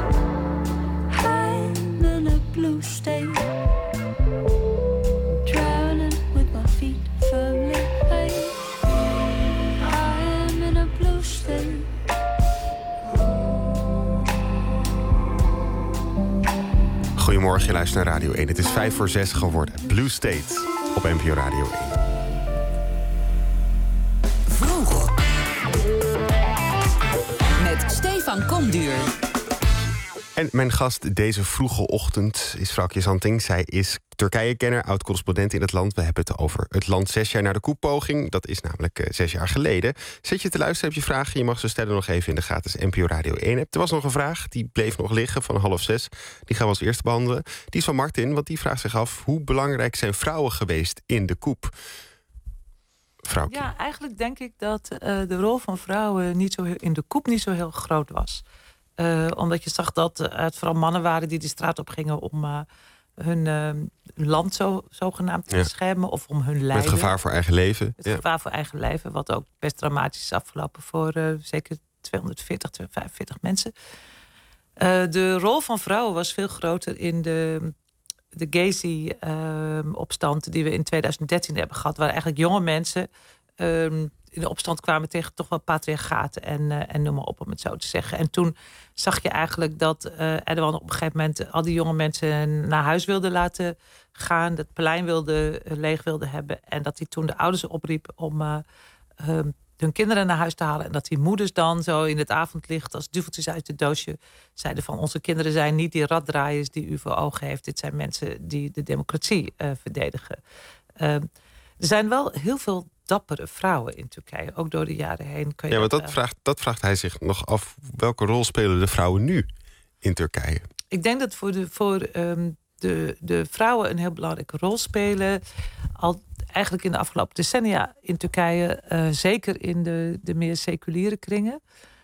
J: I'm in a blue state, drowning with my feet firmly placed. I am in a blue state.
C: Goedemorgen, je luistert naar Radio 1. Het is 5:06 geworden. Blue State op NPO Radio 1.
H: Vroeg. Met Stefan Komduur.
C: En mijn gast deze vroege ochtend is Vrouwtje Santing. Zij is Turkije-kenner, oud-correspondent in het land. We hebben het over het land 6 jaar na de koepoging. Dat is namelijk 6 jaar geleden. Zet je te luisteren, heb je vragen? Je mag ze stellen nog even in de gratis NPO Radio 1-app. Er was nog een vraag, die bleef nog liggen van 5:30. Die gaan we als eerste behandelen. Die is van Martin, want die vraagt zich af... hoe belangrijk zijn vrouwen geweest in de koep? Vrouwtje.
I: Ja, eigenlijk denk ik dat de rol van vrouwen in de koep niet zo heel groot was. Omdat je zag dat het vooral mannen waren die de straat op gingen om hun land zogenaamd te beschermen of om hun lijden.
C: Met gevaar voor eigen leven.
I: Het gevaar voor eigen leven, wat ook best dramatisch is afgelopen voor zeker 240, 245 mensen. De rol van vrouwen was veel groter in de Gezi-opstand die we in 2013 hebben gehad, waar eigenlijk jonge mensen in de opstand kwamen tegen toch wel patriarchaten en noem maar op, om het zo te zeggen. En toen zag je eigenlijk dat Erdogan op een gegeven moment al die jonge mensen naar huis wilde laten gaan, dat plein leeg wilde hebben, en dat hij toen de ouders opriep om hun kinderen naar huis te halen. En dat die moeders dan zo in het avondlicht als duveltjes uit het doosje zeiden van: onze kinderen zijn niet die raddraaiers die u voor ogen heeft. Dit zijn mensen die de democratie verdedigen. Er zijn wel heel veel dappere vrouwen in Turkije, ook door de jaren heen.
C: Ja, want dat vraagt hij zich nog af. Welke rol spelen de vrouwen nu in Turkije? Ik
I: denk dat voor de vrouwen een heel belangrijke rol spelen. Al eigenlijk in de afgelopen decennia in Turkije, zeker in de meer seculiere kringen.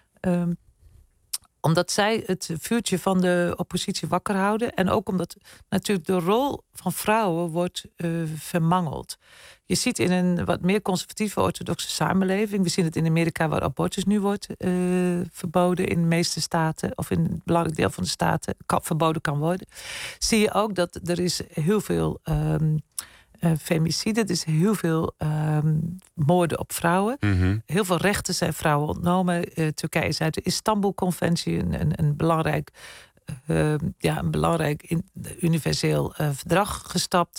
I: Omdat zij het vuurtje van de oppositie wakker houden. En ook omdat natuurlijk de rol van vrouwen wordt vermangeld. Je ziet in een wat meer conservatieve orthodoxe samenleving, we zien het in Amerika waar abortus nu wordt verboden in de meeste staten, of in een belangrijk deel van de staten verboden kan worden, zie je ook dat er is heel veel femicide, er is heel veel moorden op vrouwen. Mm-hmm. Heel veel rechten zijn vrouwen ontnomen. Turkije is uit de Istanbul-conventie een belangrijk universeel verdrag gestapt.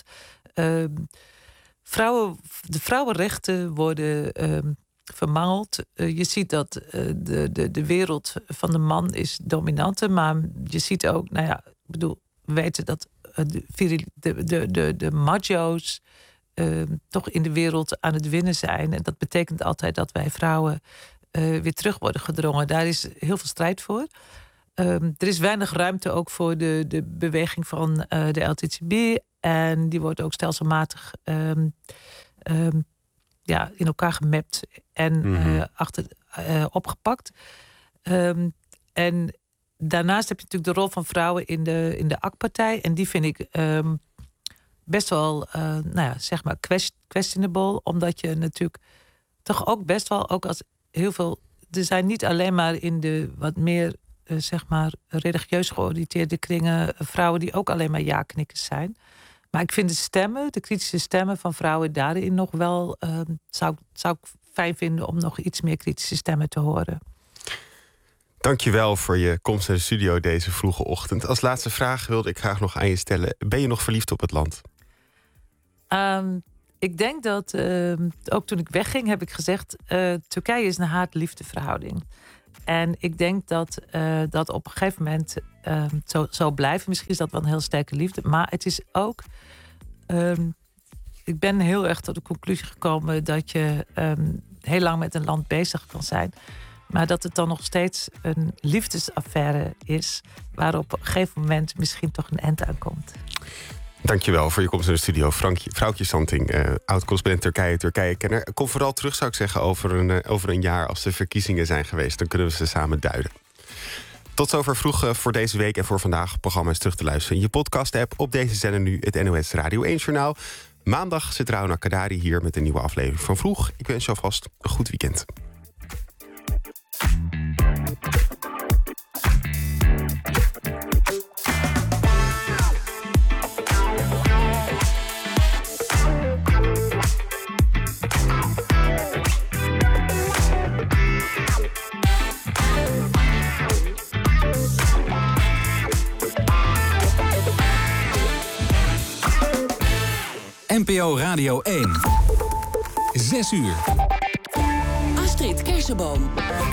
I: De vrouwenrechten worden vermangeld. Je ziet dat de wereld van de man is dominanter, maar je ziet ook, we weten dat de macho's toch in de wereld aan het winnen zijn. En dat betekent altijd dat wij vrouwen weer terug worden gedrongen. Daar is heel veel strijd voor. Er is weinig ruimte ook voor de beweging van de LTTB. En die wordt ook stelselmatig in elkaar gemapt en opgepakt. En daarnaast heb je natuurlijk de rol van vrouwen in de AK-partij. En die vind ik best wel, questionable. Omdat je natuurlijk toch ook best wel, ook als heel veel... Er zijn niet alleen maar in de wat meer, religieus georiënteerde kringen vrouwen die ook alleen maar ja-knikkers zijn. Maar ik vind de kritische stemmen van vrouwen daarin nog wel... zou ik fijn vinden om nog iets meer kritische stemmen te horen.
C: Dankjewel voor je komst naar de studio deze vroege ochtend. Als laatste vraag wilde ik graag nog aan je stellen. Ben je nog verliefd op het land?
I: Ik denk dat, ook toen ik wegging, heb ik gezegd... Turkije is een haat-liefde verhouding. En ik denk dat op een gegeven moment zo blijven. Misschien is dat wel een heel sterke liefde. Maar het is ook... ik ben heel erg tot de conclusie gekomen dat je heel lang met een land bezig kan zijn. Maar dat het dan nog steeds een liefdesaffaire is, waar op een gegeven moment misschien toch een eind aan komt.
C: Dankjewel voor je komst in de studio. Vrouwtje Santing, oud-correspondent Turkije-kenner. Kom vooral terug, zou ik zeggen, over een jaar als de verkiezingen zijn geweest. Dan kunnen we ze samen duiden. Tot zover Vroeg voor deze week en voor vandaag. Het programma is terug te luisteren in je podcast-app. Op deze zender nu het NOS Radio 1-journaal. Maandag zit Rauna Kadari hier met een nieuwe aflevering van Vroeg. Ik wens je alvast een goed weekend.
B: NPO Radio 1. 6 uur.
H: Astrid Kersenboom.